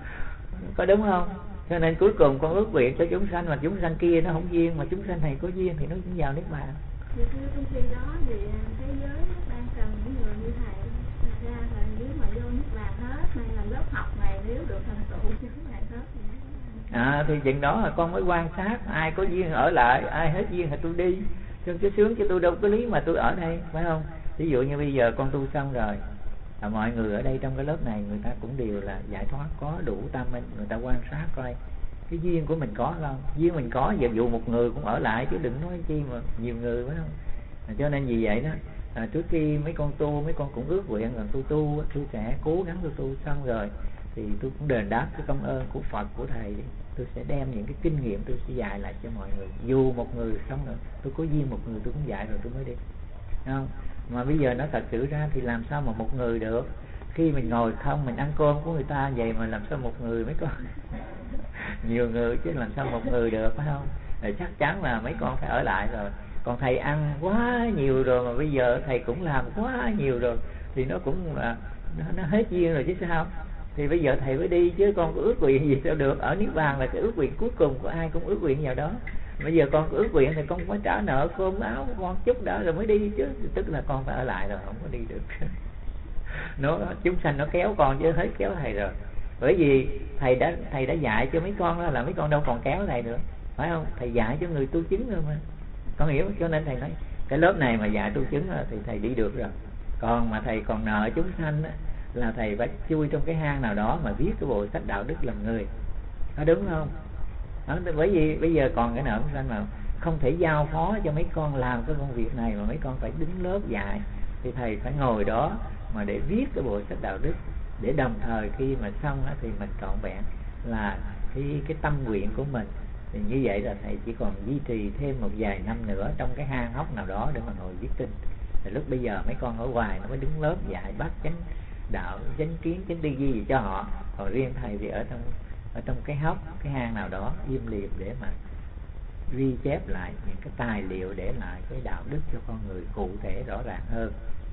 Có đúng không? Cho nên cuối cùng con ước nguyện cho chúng sanh, mà chúng sanh kia nó không duyên, mà chúng sanh này có duyên thì nó cũng vào niết bàn. Thì trong khi đó thì thế giới đang cần những người như thầy. Thật ra là nếu mà vô niết bàn hết, nên là lớp học này nếu được thành tựu chứ không phải hết. Thì chuyện đó là con mới quan sát, ai có duyên ở lại, ai hết duyên thì tôi đi. Chứ sướng chứ tôi đâu có lý mà tôi ở đây, phải không? Ví dụ như bây giờ con tu xong rồi, mọi người ở đây trong cái lớp này người ta cũng đều là giải thoát, có đủ tâm minh, người ta quan sát coi cái duyên của mình có không. Duyên mình có, giờ dụ một người cũng ở lại chứ đừng nói chi mà nhiều người, phải không? Cho nên vì vậy đó, trước khi mấy con tu, mấy con cũng ước nguyện rằng tôi sẽ cố gắng tôi tu xong rồi thì tôi cũng đền đáp cái công ơn của Phật, của thầy. Tôi sẽ đem những cái kinh nghiệm tôi sẽ dạy lại cho mọi người. Dù một người xong rồi, tôi có duyên một người tôi cũng dạy rồi tôi mới đi, không? Mà bây giờ nó thật sự ra thì làm sao mà một người được? Khi mình ngồi không, mình ăn cơm của người ta vậy mà làm sao một người mấy con? Nhiều người chứ làm sao một người được, phải không? Thì chắc chắn là mấy con phải ở lại rồi. Còn thầy ăn quá nhiều rồi mà bây giờ thầy cũng làm quá nhiều rồi thì nó cũng là nó hết duyên rồi chứ sao? Thì bây giờ thầy mới đi chứ con có ước nguyện gì sao được? Ở niết bàn là cái ước nguyện cuối cùng của ai cũng ước nguyện vào đó. Bây giờ con có ước nguyện thì con phải trả nợ cơm áo của con chút đã rồi mới đi chứ, tức là con phải ở lại rồi, không có đi được. Chúng sanh nó kéo con chứ hết kéo thầy rồi. Bởi vì thầy đã dạy cho mấy con đó, là mấy con đâu còn kéo thầy nữa, phải không? Thầy dạy cho người tu chứng rồi mà, con hiểu. Cho nên thầy nói cái lớp này mà dạy tu chứng thì thầy đi được rồi. Còn mà thầy còn nợ chúng sanh đó, là thầy phải chui trong cái hang nào đó mà viết cái bộ sách đạo đức làm người, có đúng không? Bởi vì bây giờ còn cái nợ chúng sanh mà không thể giao phó cho mấy con làm cái công việc này, mà mấy con phải đứng lớp dạy, thì thầy phải ngồi đó mà để viết cái bộ sách đạo đức, để đồng thời khi mà xong thì mình trọn vẹn là cái tâm nguyện của mình. Thì như vậy là thầy chỉ còn duy trì thêm một vài năm nữa trong cái hang hốc nào đó để mà ngồi viết kinh. Thì lúc bây giờ mấy con ở ngoài nó mới đứng lớp dạy bác chánh đạo, chánh kiến, chánh tư duy gì cho họ. Còn riêng thầy thì ở trong cái hốc, cái hang nào đó im lìm để mà ghi chép lại những cái tài liệu, để lại cái đạo đức cho con người cụ thể rõ ràng hơn,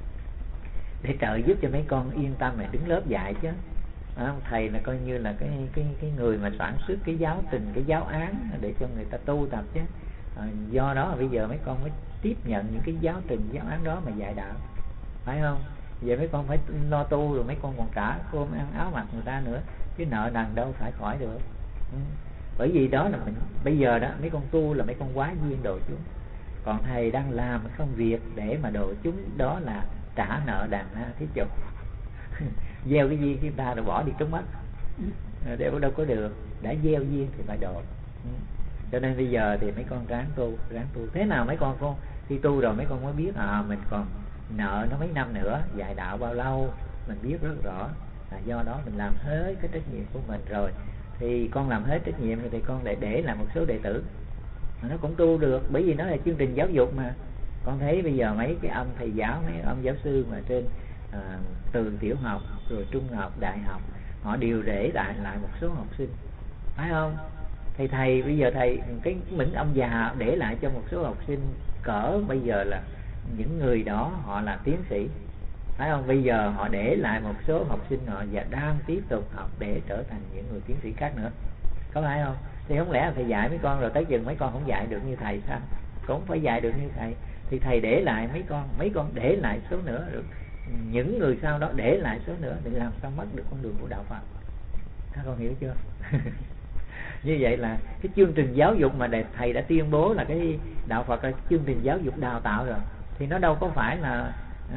để trợ giúp cho mấy con yên tâm mà đứng lớp dạy chứ. Thầy là coi như là cái người mà sản xuất cái giáo trình, cái giáo án để cho người ta tu tập chứ. Do đó bây giờ mấy con mới tiếp nhận những cái giáo trình, giáo án đó mà dạy đạo, phải không? Vậy mấy con phải lo tu, rồi mấy con còn trả cơm ăn áo mặc người ta nữa, chứ nợ nần đâu phải khỏi được. Bởi vì đó là mình bây giờ đó, mấy con tu là mấy con quá duyên độ chúng, còn thầy đang làm cái công việc để mà độ chúng, đó là trả nợ đàn thí chủ. Gieo cái duyên chúng ta rồi bỏ đi trống mắt, đâu có được. Đã gieo duyên thì phải độ. Cho nên bây giờ thì mấy con ráng tu. Thế nào mấy con khi tu rồi mấy con mới biết mình còn nợ nó mấy năm nữa, dạy đạo bao lâu mình biết rất rõ. Do đó mình làm hết cái trách nhiệm của mình rồi, thì con làm hết trách nhiệm rồi thì con lại để lại một số đệ tử nó cũng tu được. Bởi vì nó là chương trình giáo dục mà. Con thấy bây giờ mấy cái ông thầy giáo, mấy ông giáo sư mà trên từ tiểu học rồi trung học, đại học, họ đều để lại một số học sinh, phải không? Thầy bây giờ thầy những ông già để lại cho một số học sinh cỡ bây giờ là những người đó họ là tiến sĩ, phải không? Bây giờ họ để lại một số học sinh họ và đang tiếp tục học để trở thành những người tiến sĩ khác nữa, có phải không? Thì không lẽ thầy dạy mấy con rồi tới chừng mấy con không dạy được như thầy sao? Cũng phải dạy được như thầy. Thì thầy để lại mấy con để lại số nữa, rồi những người sau đó để lại số nữa, để làm sao mất được con đường của đạo Phật. Các con hiểu chưa? Như vậy là cái chương trình giáo dục mà thầy đã tuyên bố là cái đạo Phật là chương trình giáo dục đào tạo rồi, thì nó đâu có phải là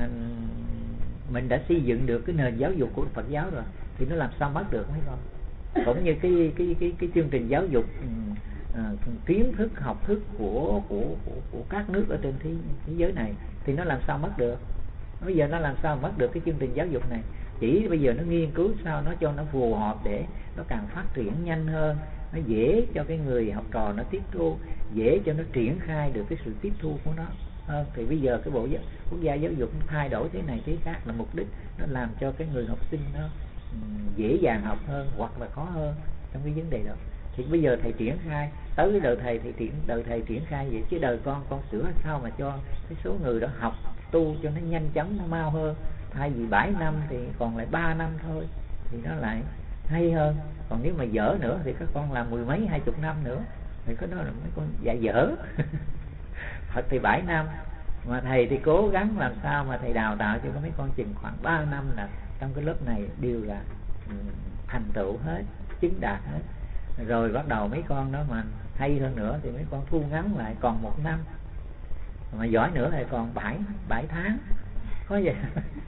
mình đã xây dựng được cái nền giáo dục của Phật giáo rồi, thì nó làm sao mất được mấy con? Cũng như cái chương trình giáo dục kiến thức, học thức của các nước ở trên thế giới này, thì nó làm sao mất được? Bây giờ nó làm sao mất được cái chương trình giáo dục này? Chỉ bây giờ nó nghiên cứu sao nó cho nó phù hợp để nó càng phát triển nhanh hơn, nó dễ cho cái người học trò nó tiếp thu, dễ cho nó triển khai được cái sự tiếp thu của nó hơn. Thì bây giờ cái bộ quốc gia giáo dục thay đổi thế này thế khác là mục đích nó làm cho cái người học sinh nó dễ dàng học hơn hoặc là khó hơn trong cái vấn đề đó. Thì bây giờ thầy triển khai tới cái đời thầy triển khai vậy, chứ đời con sửa sao mà cho cái số người đó học tu cho nó nhanh chóng, nó mau hơn. Thay vì 7 năm thì còn lại 3 năm thôi thì nó lại hay hơn. Còn nếu mà dở nữa thì các con làm 10 mấy 20 năm nữa thì cái đó là mấy con dạy dở. Thật thì 7 năm mà thầy thì cố gắng làm sao mà thầy đào tạo cho mấy con chừng khoảng 3 năm là trong cái lớp này đều là thành tựu hết, chứng đạt hết. Rồi bắt đầu mấy con đó mà hay hơn nữa thì mấy con thu ngắn lại còn 1 năm, mà giỏi nữa thì còn 7 tháng. Có vậy.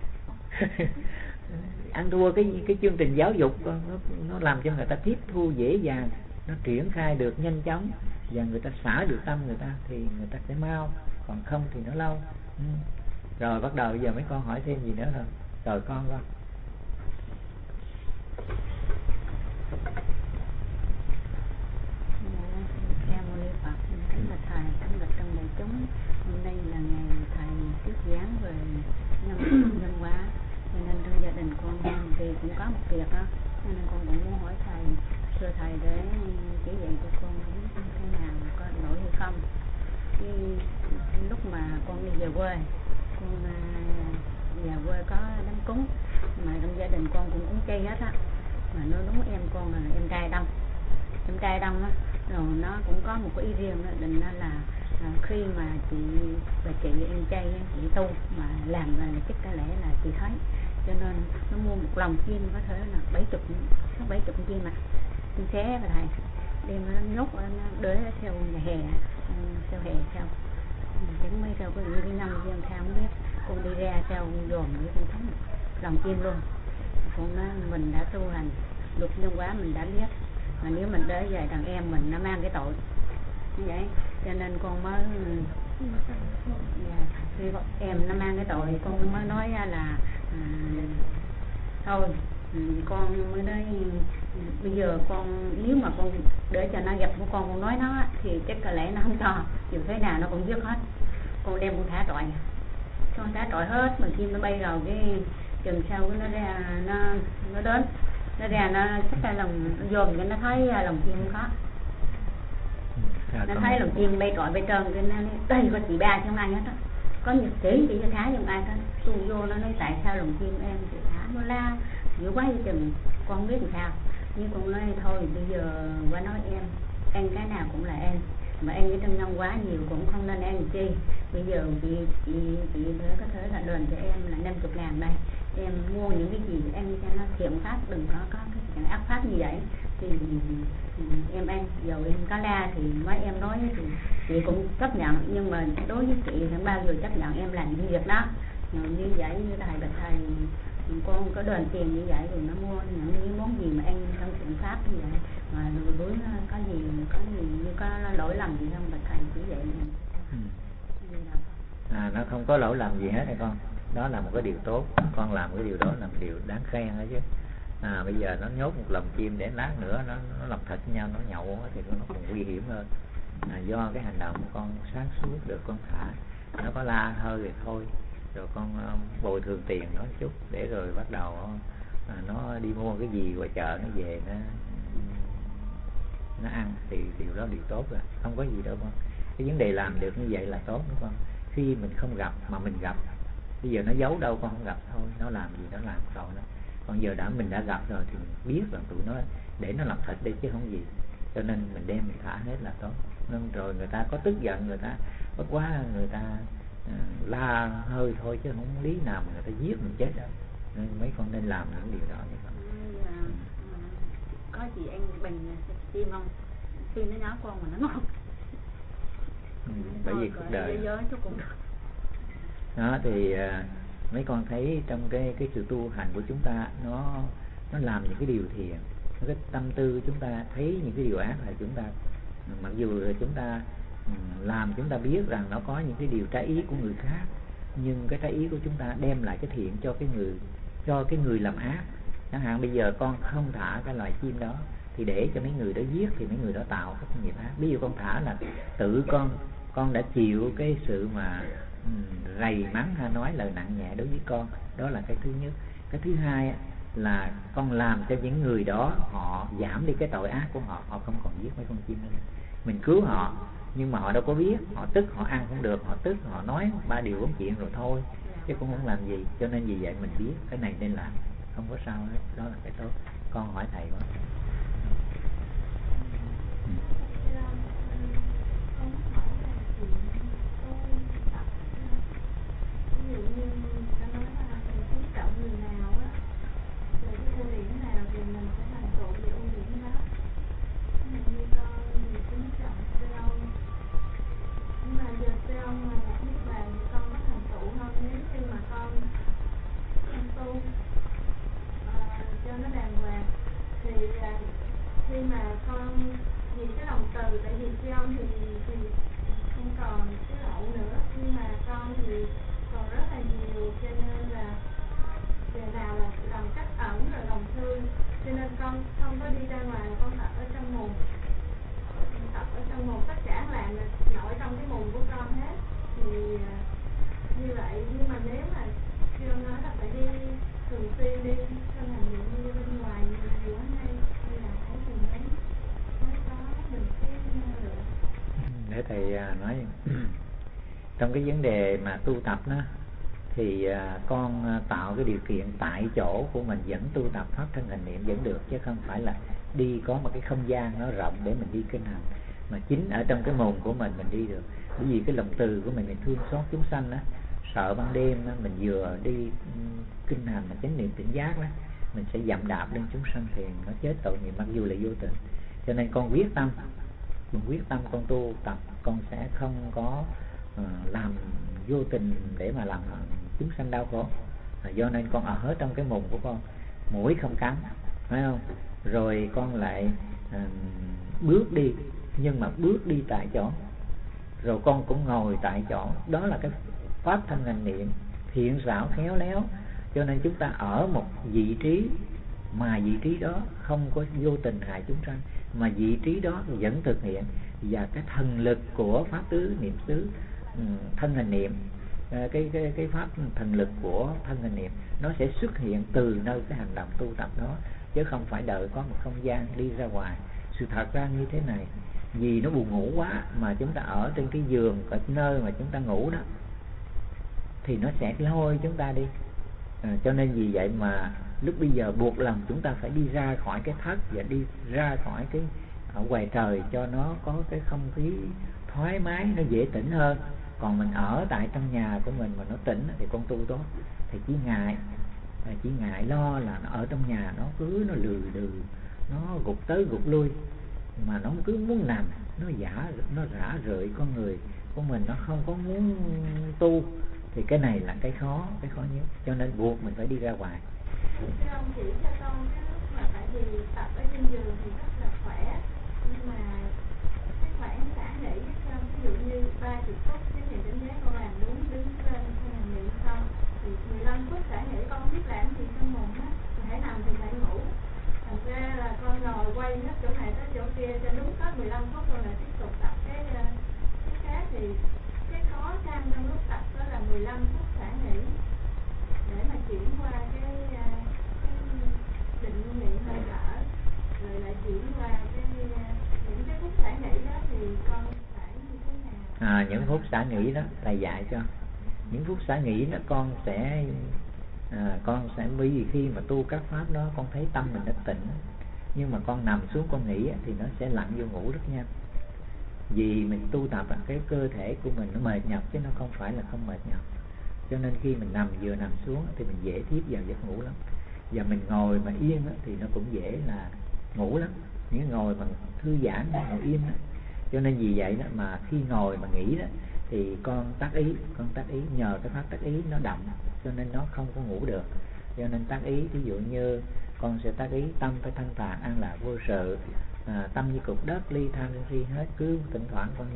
Ăn thua cái chương trình giáo dục nó làm cho người ta tiếp thu dễ dàng, nó triển khai được nhanh chóng và người ta xả được tâm người ta thì người ta sẽ mau, còn không thì nó lâu. Rồi bắt đầu giờ mấy con hỏi thêm gì nữa không? Rồi con. Chúng hôm nay là ngày thầy thuyết giảng về nhân hóa, cho nên trong gia đình con thì cũng có một việc đó, cho nên con cũng muốn hỏi thầy, thưa thầy để chỉ dạy cho con biết thế nào có lỗi hay không. Cái lúc mà con đi về quê, con nhà quê có đám cúng mà trong gia đình con cũng cúng chay hết á, mà nó đúng em con là em trai đông á, rồi nó cũng có một cái ý riêng đó, định là khi mà chị em chay chị tu mà làm là chắc có lẽ là chị thấy, cho nên nó mua một lồng chim có thể là 70 chim mà chim xé và thầy đem nó nhốt nó để theo nhà hè, theo chẳng mấy theo cái năm dân sao không biết, con đi ra theo dồn với con thấy lồng chim luôn. Con nói mình đã tu hành luật nhân hóa mình đã biết, mà nếu mình để về thằng em mình nó mang cái tội như vậy, cho nên con mới khi em nó mang cái tội con mới nói là thôi con mới nói bây giờ con nếu mà con để cho nó gặp của con nói nó thì chắc có lẽ nó không cho, dù thế nào nó cũng giết hết. Con đem con thả trọi hết, mà chim nó bay rồi cái chừng sau nó ra nó đến nó ra nó chắc là lòng dồn cái nó thấy lòng chim không có. Nó thấy lòng chim bay trọi bay trơn, cái nó đây có chị ba trong ai hết á, có nhật kỹ chị cho thả trong ai hết. Tu vô nó nói tại sao lòng chim em chị thả nó la dữ quá vậy chừng con biết làm sao. Nhưng con nói thôi bây giờ qua nói em cái nào cũng là em, mà em cái trong nhân quá nhiều cũng không nên em chi. Bây giờ chị có thể là đền cho em là 50.000 đây, em mua những cái gì em cho nó thiện pháp, đừng có cái ác pháp như vậy thì em ăn. Giờ em có la thì mấy em nói thì chị cũng chấp nhận, nhưng mà đối với chị thì bao giờ chấp nhận em làm những việc đó. Như vậy như thầy bạch thầy con có đền tiền như vậy thì nó mua những cái món gì mà ăn trong thiện pháp như vậy, mà rồi bữa có gì như có lỗi lầm gì không bạch thầy chỉ vậy. Nó không có lỗi lầm gì hết hay con, đó là một cái điều tốt, con làm cái điều đó là một điều đáng khen đó chứ. Bây giờ nó nhốt một lồng chim để lát nữa nó làm thịt nhau, nó nhậu thì nó còn nguy hiểm hơn. Do cái hành động của con sáng suốt được, con thả, nó có la hơi thì thôi, rồi con bồi thường tiền nó chút để rồi bắt đầu nó đi mua cái gì ngoài chợ nó về nó ăn thì điều đó điều tốt rồi, không có gì đâu con. Cái vấn đề làm được như vậy là tốt đúng không? Khi mình không gặp mà mình gặp, bây giờ nó giấu đâu con không gặp thôi, nó làm gì nó làm rồi đó. Còn giờ mình đã gặp rồi thì mình biết là tụi nó để nó làm thịt đi chứ không gì, cho nên mình đem mình thả hết là tốt. Nên rồi người ta có tức giận, người ta bất quá người ta la hơi thôi chứ không lý nào mà người ta giết mình chết đâu. Nên mấy con nên làm những điều đó như vậy. Có gì ăn bình chim không? Chim nó nhó con mà nó ngon. Bởi vì cuộc đời đó thì mấy con thấy trong cái sự tu hành của chúng ta nó làm những cái điều thiện, cái tâm tư chúng ta thấy những cái điều ác là chúng ta mặc dù là chúng ta làm chúng ta biết rằng nó có những cái điều trái ý của người khác, nhưng cái trái ý của chúng ta đem lại cái thiện cho cái người làm ác. Chẳng hạn bây giờ con không thả cái loài chim đó thì để cho mấy người đó giết, thì mấy người đó tạo các nghiệp ác. Ví dụ con thả là tự con đã chịu cái sự mà rầy mắng hay nói lời nặng nhẹ đối với con, đó là cái thứ nhất. Cái thứ hai là con làm cho những người đó họ giảm đi cái tội ác của họ, họ không còn giết mấy con chim nữa. Mình cứu họ nhưng mà họ đâu có biết, họ tức họ ăn không được, họ tức họ nói 3 điều 4 chuyện rồi thôi, chứ cũng không làm gì. Cho nên vì vậy mình biết cái này nên làm, không có sao hết, đó là cái tốt. Con hỏi thầy quá. Khi mà con vì cái lòng từ, tại vì sư ông thì không còn cái lậu nữa, nhưng mà con thì còn rất là nhiều, cho nên là về nào là lòng trắc ẩn rồi lòng thương, cho nên con không có đi ra ngoài, con tập ở trong mùng, tất cả làm nội trong cái mùng của con hết. Thì như vậy, nhưng mà nếu mà sư ông nói là phải đi thường xuyên, đi thân hành niệm như bên ngoài nhiều quá hay là phải thì mới có được cái lượng. Để thầy nói trong cái vấn đề mà tu tập đó, thì con tạo cái điều kiện tại chỗ của mình vẫn tu tập pháp thân hành niệm vẫn được, chứ không phải là đi có một cái không gian nó rộng để mình đi kinh hành, mà chính ở trong cái mồm của mình đi được. Bởi vì cái lòng từ của mình thương xót chúng sanh đó, sợ ban đêm đó, mình vừa đi kinh hành mà chánh niệm tỉnh giác đó, mình sẽ dậm đạp lên chúng sanh thì nó chết tội nghiệp, mặc dù là vô tình. Cho nên con quyết tâm con tu tập, con sẽ không có làm vô tình để mà làm chúng sanh đau khổ. Do nên con ở trong cái mồm của con, mũi không cắn, phải không? Rồi con lại bước đi, nhưng mà bước đi tại chỗ, rồi con cũng ngồi tại chỗ. Đó là cái pháp thân hành niệm thiện xảo khéo léo. Cho nên chúng ta ở một vị trí mà vị trí đó không có vô tình hại chúng sanh, mà vị trí đó vẫn thực hiện, và cái thần lực của pháp tứ niệm xứ thân hành niệm, cái pháp thần lực của thân hành niệm nó sẽ xuất hiện từ nơi cái hành động tu tập đó, chứ không phải đợi có một không gian đi ra ngoài. Sự thật ra như thế này, vì nó buồn ngủ quá mà chúng ta ở trên cái giường, ở nơi mà chúng ta ngủ đó, thì nó sẽ lôi chúng ta đi. Cho nên vì vậy mà lúc bây giờ buộc lòng chúng ta phải đi ra khỏi cái thất và đi ra khỏi cái ở ngoài trời, cho nó có cái không khí thoải mái, nó dễ tỉnh hơn. Còn mình ở tại trong nhà của mình mà nó tỉnh thì con tu tốt, thì chỉ ngại lo là nó ở trong nhà nó cứ nó lừ đừ, nó gục tới gục lui, mà nó cứ muốn nằm, nó rã rượi con người của mình, nó không có muốn tu. Thì cái này là cái khó nhất, cho nên buộc mình phải đi ra ngoài. Thưa ông chỉ cho con cái lúc mà, tại vì tập ở trên giường thì rất là khỏe, nhưng mà cái khoảng xả nghỉ, ví dụ như 30 phút cái niệm tỉnh giác con làm đúng, đứng lên không làm niệm xong thì 15 phút xả nghỉ, con không biết làm gì trong mồm á, hãy nằm thì lại ngủ. Thành ra là con ngồi quay hết chỗ này tới chỗ kia cho đúng hết 15 phút rồi lại tiếp tục tập cái khác. Thì cái khó khăn trong lúc tập đó là 15 phút xả nghỉ để mà chuyển qua cái định niệm hơi thở, rồi lại chuyển qua những cái phút xả nghỉ đó thì con phải như thế nào? Những phút xả nghỉ đó thầy dạy cho. Những phút xả nghỉ đó con sẽ bởi vì khi mà tu các pháp đó con thấy tâm mình đã tỉnh, nhưng mà con nằm xuống con nghỉ thì nó sẽ lặn vô ngủ rất nhanh. Vì mình tu tập cái cơ thể của mình nó mệt nhọc, chứ nó không phải là không mệt nhọc. Cho nên khi mình vừa nằm xuống thì mình dễ thiếp vào giấc ngủ lắm. Và mình ngồi mà yên thì nó cũng dễ là ngủ lắm. Những ngồi mà thư giãn, ngồi yên đó. Cho nên vì vậy đó mà khi ngồi mà nghỉ đó thì con tác ý nhờ cái pháp tác ý nó đậm, cho nên nó không có ngủ được. Cho nên tác ý, ví dụ như con sẽ tác ý tâm phải thanh thản an lạc vô sự, tâm như cục đất ly tham sân si hết, cứ thỉnh thoảng con nhắc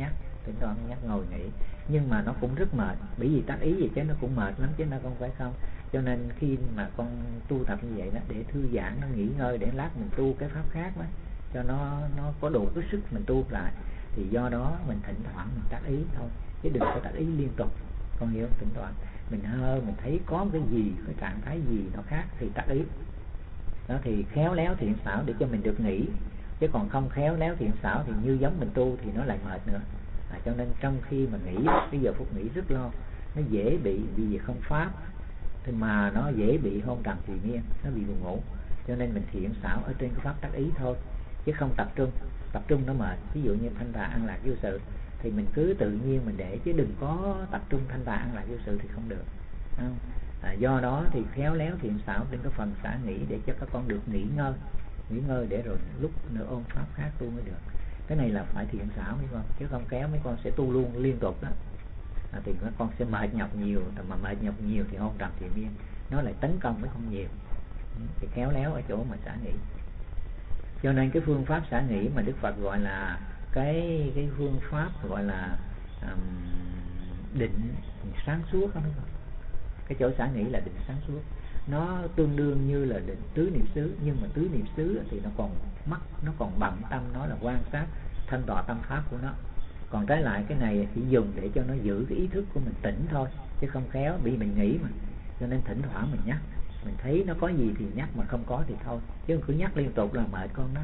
thỉnh thoảng nhắc ngồi nghỉ, nhưng mà nó cũng rất mệt, bởi vì tác ý gì chứ nó cũng mệt lắm chứ nó không phải không. Cho nên khi mà con tu tập như vậy đó, để thư giãn, nó nghỉ ngơi, để lát mình tu cái pháp khác đó, cho nó có đủ cái sức mình tu lại, thì do đó mình thỉnh thoảng mình tác ý thôi, chứ đừng có tác ý liên tục, con hiểu không? Thỉnh thoảng mình mình thấy có cái gì, cái trạng thái gì nó khác thì tác ý đó, thì khéo léo thiện xảo để cho mình được nghỉ, chứ còn không khéo léo thiện xảo thì như giống mình tu thì nó lại mệt nữa. Cho nên trong khi mà nghỉ, cái giờ phút nghỉ rất lo, nó dễ bị vì không pháp, thì mà nó dễ bị hôn trầm trì miên, nó bị buồn ngủ. Cho nên mình thiện xảo ở trên cái pháp tác ý thôi, chứ không tập trung nó mệt. Ví dụ như thanh thà an lạc vô sự thì mình cứ tự nhiên mình để, chứ đừng có tập trung thanh thà an lạc vô sự thì không được, không? Do đó thì khéo léo thiện xảo trên cái phần xả nghỉ để cho các con được nghỉ ngơi để rồi lúc nữa ôn pháp khác tu mới được. Cái này là phải thiện xảo mấy con, chứ không kéo mấy con sẽ tu luôn liên tục đó, thì các con sẽ mệt nhọc nhiều, mà mệt nhọc nhiều thì hôn trầm trì miên nó lại tấn công với con nhiều. Thì khéo léo ở chỗ mà xả nghỉ. Cho nên cái phương pháp xả nghỉ mà Đức Phật gọi là cái phương pháp gọi là định sáng suốt đó. Cái chỗ xả nghỉ là định sáng suốt, nó tương đương như là định tứ niệm xứ, nhưng mà tứ niệm xứ thì nó còn mắc, nó còn bận tâm, nó là quan sát thanh tọa tâm pháp của nó. Còn trái lại cái này chỉ dùng để cho nó giữ cái ý thức của mình tỉnh thôi, chứ không khéo bị mình nghĩ mà. Cho nên thỉnh thoảng mình nhắc, mình thấy nó có gì thì nhắc, mà không có thì thôi, chứ cứ nhắc liên tục là mệt con đó.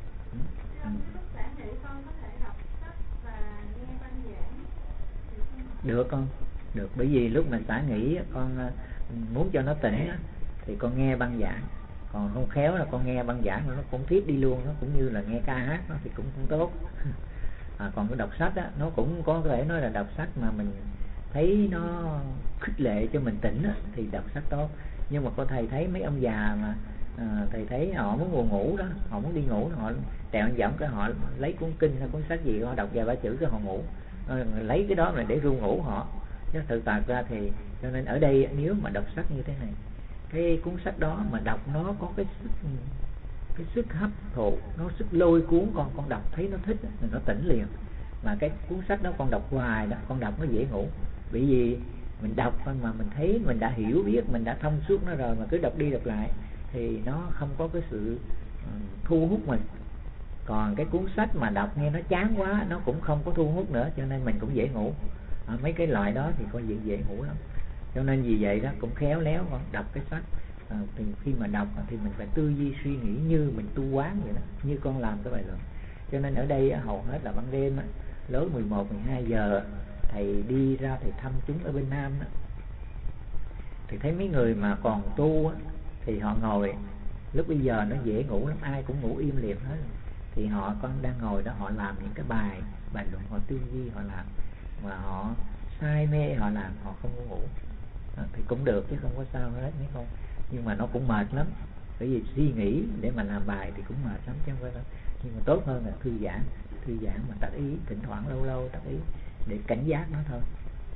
Được con, được, bởi vì lúc mình xả nghỉ con muốn cho nó tỉnh thì con nghe băng giảng, còn không khéo là con nghe băng giảng nó cũng tiếp đi luôn, nó cũng như là nghe ca hát nó thì cũng không tốt. Còn cái đọc sách á, nó cũng có thể nói là đọc sách mà mình thấy nó khích lệ cho mình tỉnh á, thì đọc sách tốt. Nhưng mà có thầy thấy mấy ông già mà thầy thấy họ muốn buồn ngủ đó, họ muốn đi ngủ, họ trèo giọng cái họ lấy cuốn kinh hay cuốn sách gì họ đọc vài ba chữ cái họ ngủ, lấy cái đó là để ru ngủ họ. Chứ thực tại ra thì cho nên ở đây nếu mà đọc sách như thế này, cái cuốn sách đó mà đọc nó có cái sức hấp thụ, nó sức lôi cuốn con đọc thấy nó thích thì nó tỉnh liền. Mà cái cuốn sách đó con đọc hoài đó, con đọc nó dễ ngủ, bởi vì mình đọc mà mình thấy mình đã hiểu biết, mình đã thông suốt nó rồi, mà cứ đọc đi đọc lại thì nó không có cái sự thu hút mình. Còn cái cuốn sách mà đọc nghe nó chán quá, nó cũng không có thu hút nữa, cho nên mình cũng dễ ngủ. Mấy cái loại đó thì coi dễ ngủ lắm. Cho nên vì vậy đó cũng khéo léo con đọc cái sách, thì khi mà đọc thì mình phải tư duy suy nghĩ như mình tu quán vậy đó, như con làm cái bài luận. Cho nên ở đây hầu hết là ban đêm lối 11-12 giờ thầy đi ra thầy thăm chúng ở bên Nam đó, thì thấy mấy người mà còn tu thì họ ngồi, lúc bây giờ nó dễ ngủ lắm, ai cũng ngủ im lìm hết. Thì họ con đang ngồi đó, họ làm những cái bài luận, họ tư duy, họ làm mà họ say mê, họ làm, họ không có ngủ. Thì cũng được chứ không có sao hết mấy con. Nhưng mà nó cũng mệt lắm, bởi vì suy nghĩ để mà làm bài thì cũng mệt lắm chứ không phải đâu. Nhưng mà tốt hơn là thư giãn mà tác ý, thỉnh thoảng lâu lâu tác ý để cảnh giác nó thôi.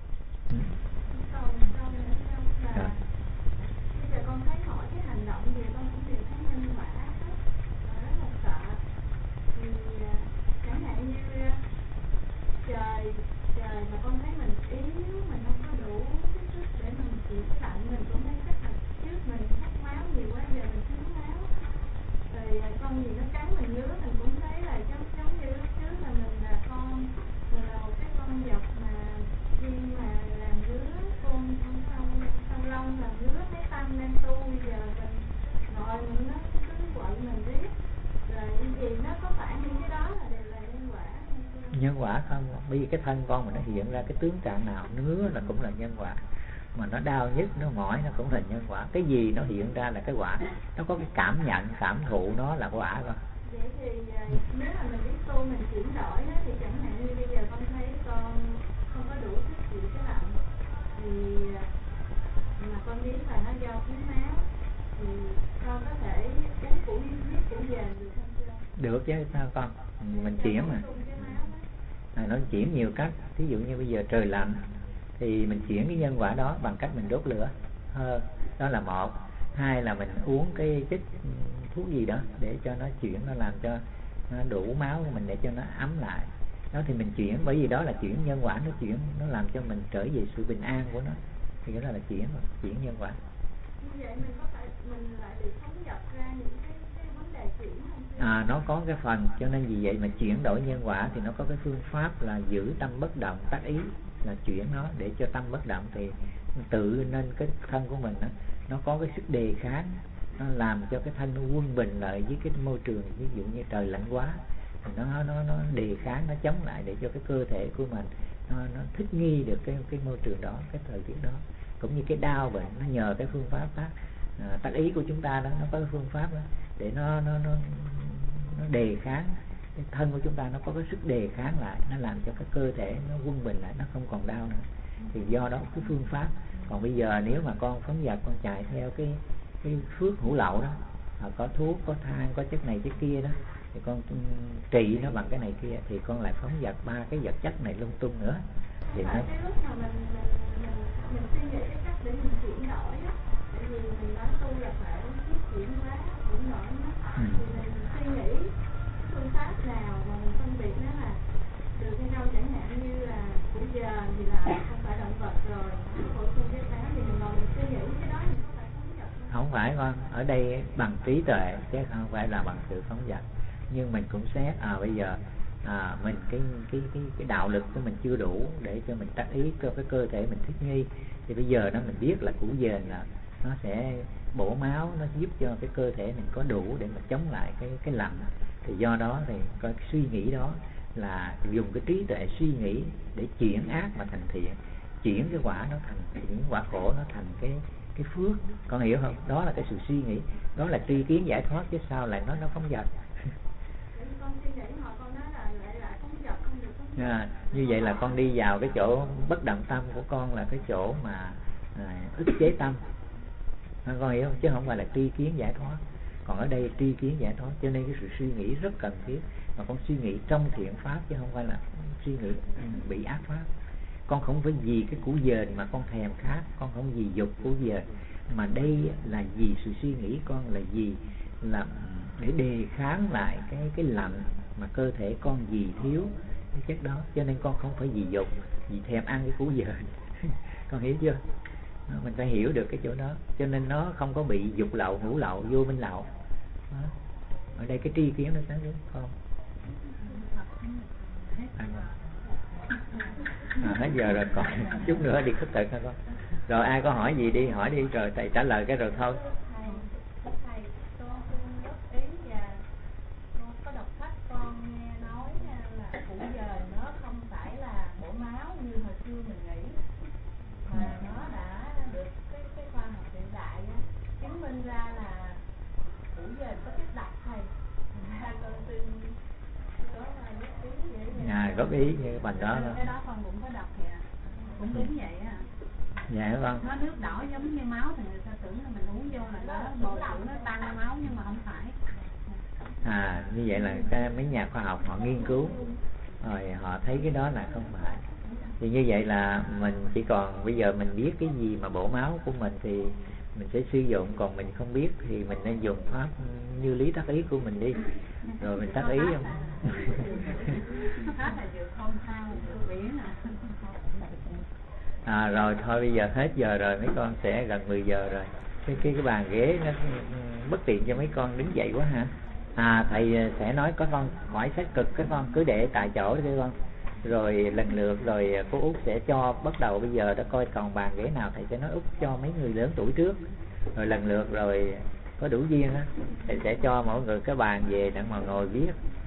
Bây giờ con thấy mỗi cái hành động gì con cũng đều thấy nhân quả hết, rất là sợ. Thì chẳng hạn như trời mà con thấy mình yếu, mình không có đủ cái sức để mình chịu cái lạnh, mình cũng thấy chắc là trước mình hút máu nhiều quá, giờ mình thiếu máu. Rồi con gì nó cắn mình ngứa, mình cũng thấy là giống như lúc trước là mình là một cái con vật mà khi mà làm ngứa, con sông lông làm ngứa mấy tâm đang tu, giờ mình ngồi mình nó cứ quậy mình riết. Rồi gì nó có phải những cái đó là đều là nhân quả? Nhân quả không, bởi vì cái thân con mà nó hiện ra cái tướng trạng nào, ngứa là cũng là nhân quả, mà nó đau nhức, nó mỏi nó cũng là nhân quả. Cái gì nó hiện ra là cái quả, nó có cái cảm nhận, cảm thụ nó là quả rồi. Vậy thì nếu mà mình biết tu, mình chuyển đổi đó, thì chẳng hạn như bây giờ con thấy con không có đủ sức chịu cái lạnh, thì mà con biết là nó do thiếu máu, thì con có thể uống củ dền được không chưa? Được chứ sao con, mình chuyển mà. Nó chuyển nhiều cách. Thí dụ như bây giờ trời lạnh thì mình chuyển cái nhân quả đó bằng cách mình đốt lửa hơn, đó là một. Hai là mình uống cái chất thuốc gì đó để cho nó chuyển, nó làm cho nó đủ máu của mình để cho nó ấm lại. đó thì mình chuyển, bởi vì đó là chuyển nhân quả, nó làm cho mình trở về sự bình an của nó, thì đó là chuyển nhân quả. Như vậy mình có phải mình lại bị phóng dật ra những cái vấn đề chuyển không? Nó có cái phần, cho nên vì vậy mà chuyển đổi nhân quả thì nó có cái phương pháp là giữ tâm bất động, tác ý là chuyển nó để cho tâm bất động, thì tự nên cái thân của mình đó, nó có cái sức đề kháng, nó làm cho cái thân nó quân bình lại với cái môi trường. Ví dụ như trời lạnh quá thì nó đề kháng, nó chống lại để cho cái cơ thể của mình nó thích nghi được cái môi trường đó, cái thời tiết đó. Cũng như cái đau bệnh, nó nhờ cái phương pháp tác ý của chúng ta đó, nó có cái phương pháp đó để nó đề kháng cái thân của chúng ta, nó có cái sức đề kháng lại, nó làm cho cái cơ thể nó quân bình lại, nó không còn đau nữa. Thì do đó cái phương pháp. Còn bây giờ nếu mà con phóng dật, con chạy theo cái phước hữu lậu đó, có thuốc, có than, có chất này chất kia đó, thì con trị nó bằng cái này kia, thì con lại phóng dật ba cái vật chất này lung tung nữa. Thì nó cái lúc mà mình suy nghĩ cái cách để mình chuyển đổi á, tại vì mình nói tu là phải chuyển hóa, chuyển đổi nó, thì mình suy nghĩ phương pháp nào mà mình phân biệt nó là được hay không, chẳng hạn như là củ dền thì là không phải động vật rồi, bổ sung cái táo thì mình ngồi mình suy nghĩ cái đó mình có phải phóng dật không? Không phải con, ở đây bằng trí tuệ chứ không phải là bằng sự phóng dật. Nhưng mình cũng xét bây giờ mình cái đạo lực của mình chưa đủ để cho mình tác ý cho cái cơ thể mình thích nghi, thì bây giờ đó mình biết là củ dền là nó sẽ bổ máu, nó giúp cho cái cơ thể mình có đủ để mà chống lại cái lạnh. Thì do đó thì cái suy nghĩ đó là dùng cái trí tuệ suy nghĩ để chuyển ác mà thành thiện, chuyển cái quả nó thành, chuyển quả khổ nó thành cái phước. Con hiểu không? Đó là cái sự suy nghĩ, đó là tri kiến giải thoát, chứ sao lại nó phóng dật. Như vậy là con đi vào cái chỗ bất động tâm của con, là cái chỗ mà ức chế tâm, con hiểu không? Chứ không phải là tri kiến giải thoát. Còn ở đây tri kiến giải thoát, cho nên cái sự suy nghĩ rất cần thiết, mà con suy nghĩ trong thiện pháp chứ không phải là suy nghĩ bị ác pháp. Con không phải vì cái củ dền mà con thèm khát, con không vì dục củ dền, mà đây là vì sự suy nghĩ con là gì, là để đề kháng lại cái lạnh mà cơ thể con vì thiếu cái chất đó. Cho nên con không phải vì dục, vì thèm ăn cái củ dền. Con hiểu chưa? Mình phải hiểu được cái chỗ đó, cho nên nó không có bị dục lậu, hữu lậu, vô minh lậu. Ở đây cái tri kiến nó sáng suốt không? Hết giờ rồi, còn chút nữa đi khất thực hả con? Rồi ai có hỏi gì đi, hỏi đi rồi thầy trả lời cái rồi thôi. Góp ý như bằng đó. Cái đó con cũng có đọc vậy, cũng đúng vậy á. Dạ vâng. Nó nước đỏ giống như máu thì người ta tưởng là mình uống vô là nó bồi trữ, nó tăng máu, nhưng mà không phải. Như vậy là mấy nhà khoa học họ nghiên cứu rồi họ thấy cái đó là không phải. Thì như vậy là mình chỉ còn bây giờ mình biết cái gì mà bổ máu của mình thì mình sẽ sử dụng, còn mình không biết thì mình nên dùng pháp như lý tác ý của mình đi, rồi mình tác ý không. Rồi thôi bây giờ hết giờ rồi, mấy con sẽ gần 10 giờ rồi. Cái bàn ghế nó bất tiện cho mấy con đứng dậy quá hả? Thầy sẽ nói có con khỏi sách cực, các con cứ để tại chỗ đi con. Rồi lần lượt rồi cô Út sẽ cho bắt đầu bây giờ đã coi còn bàn ghế nào thầy sẽ nói Út cho mấy người lớn tuổi trước. Rồi lần lượt rồi có đủ duyên á thầy sẽ cho mỗi người cái bàn về để mà ngồi viết.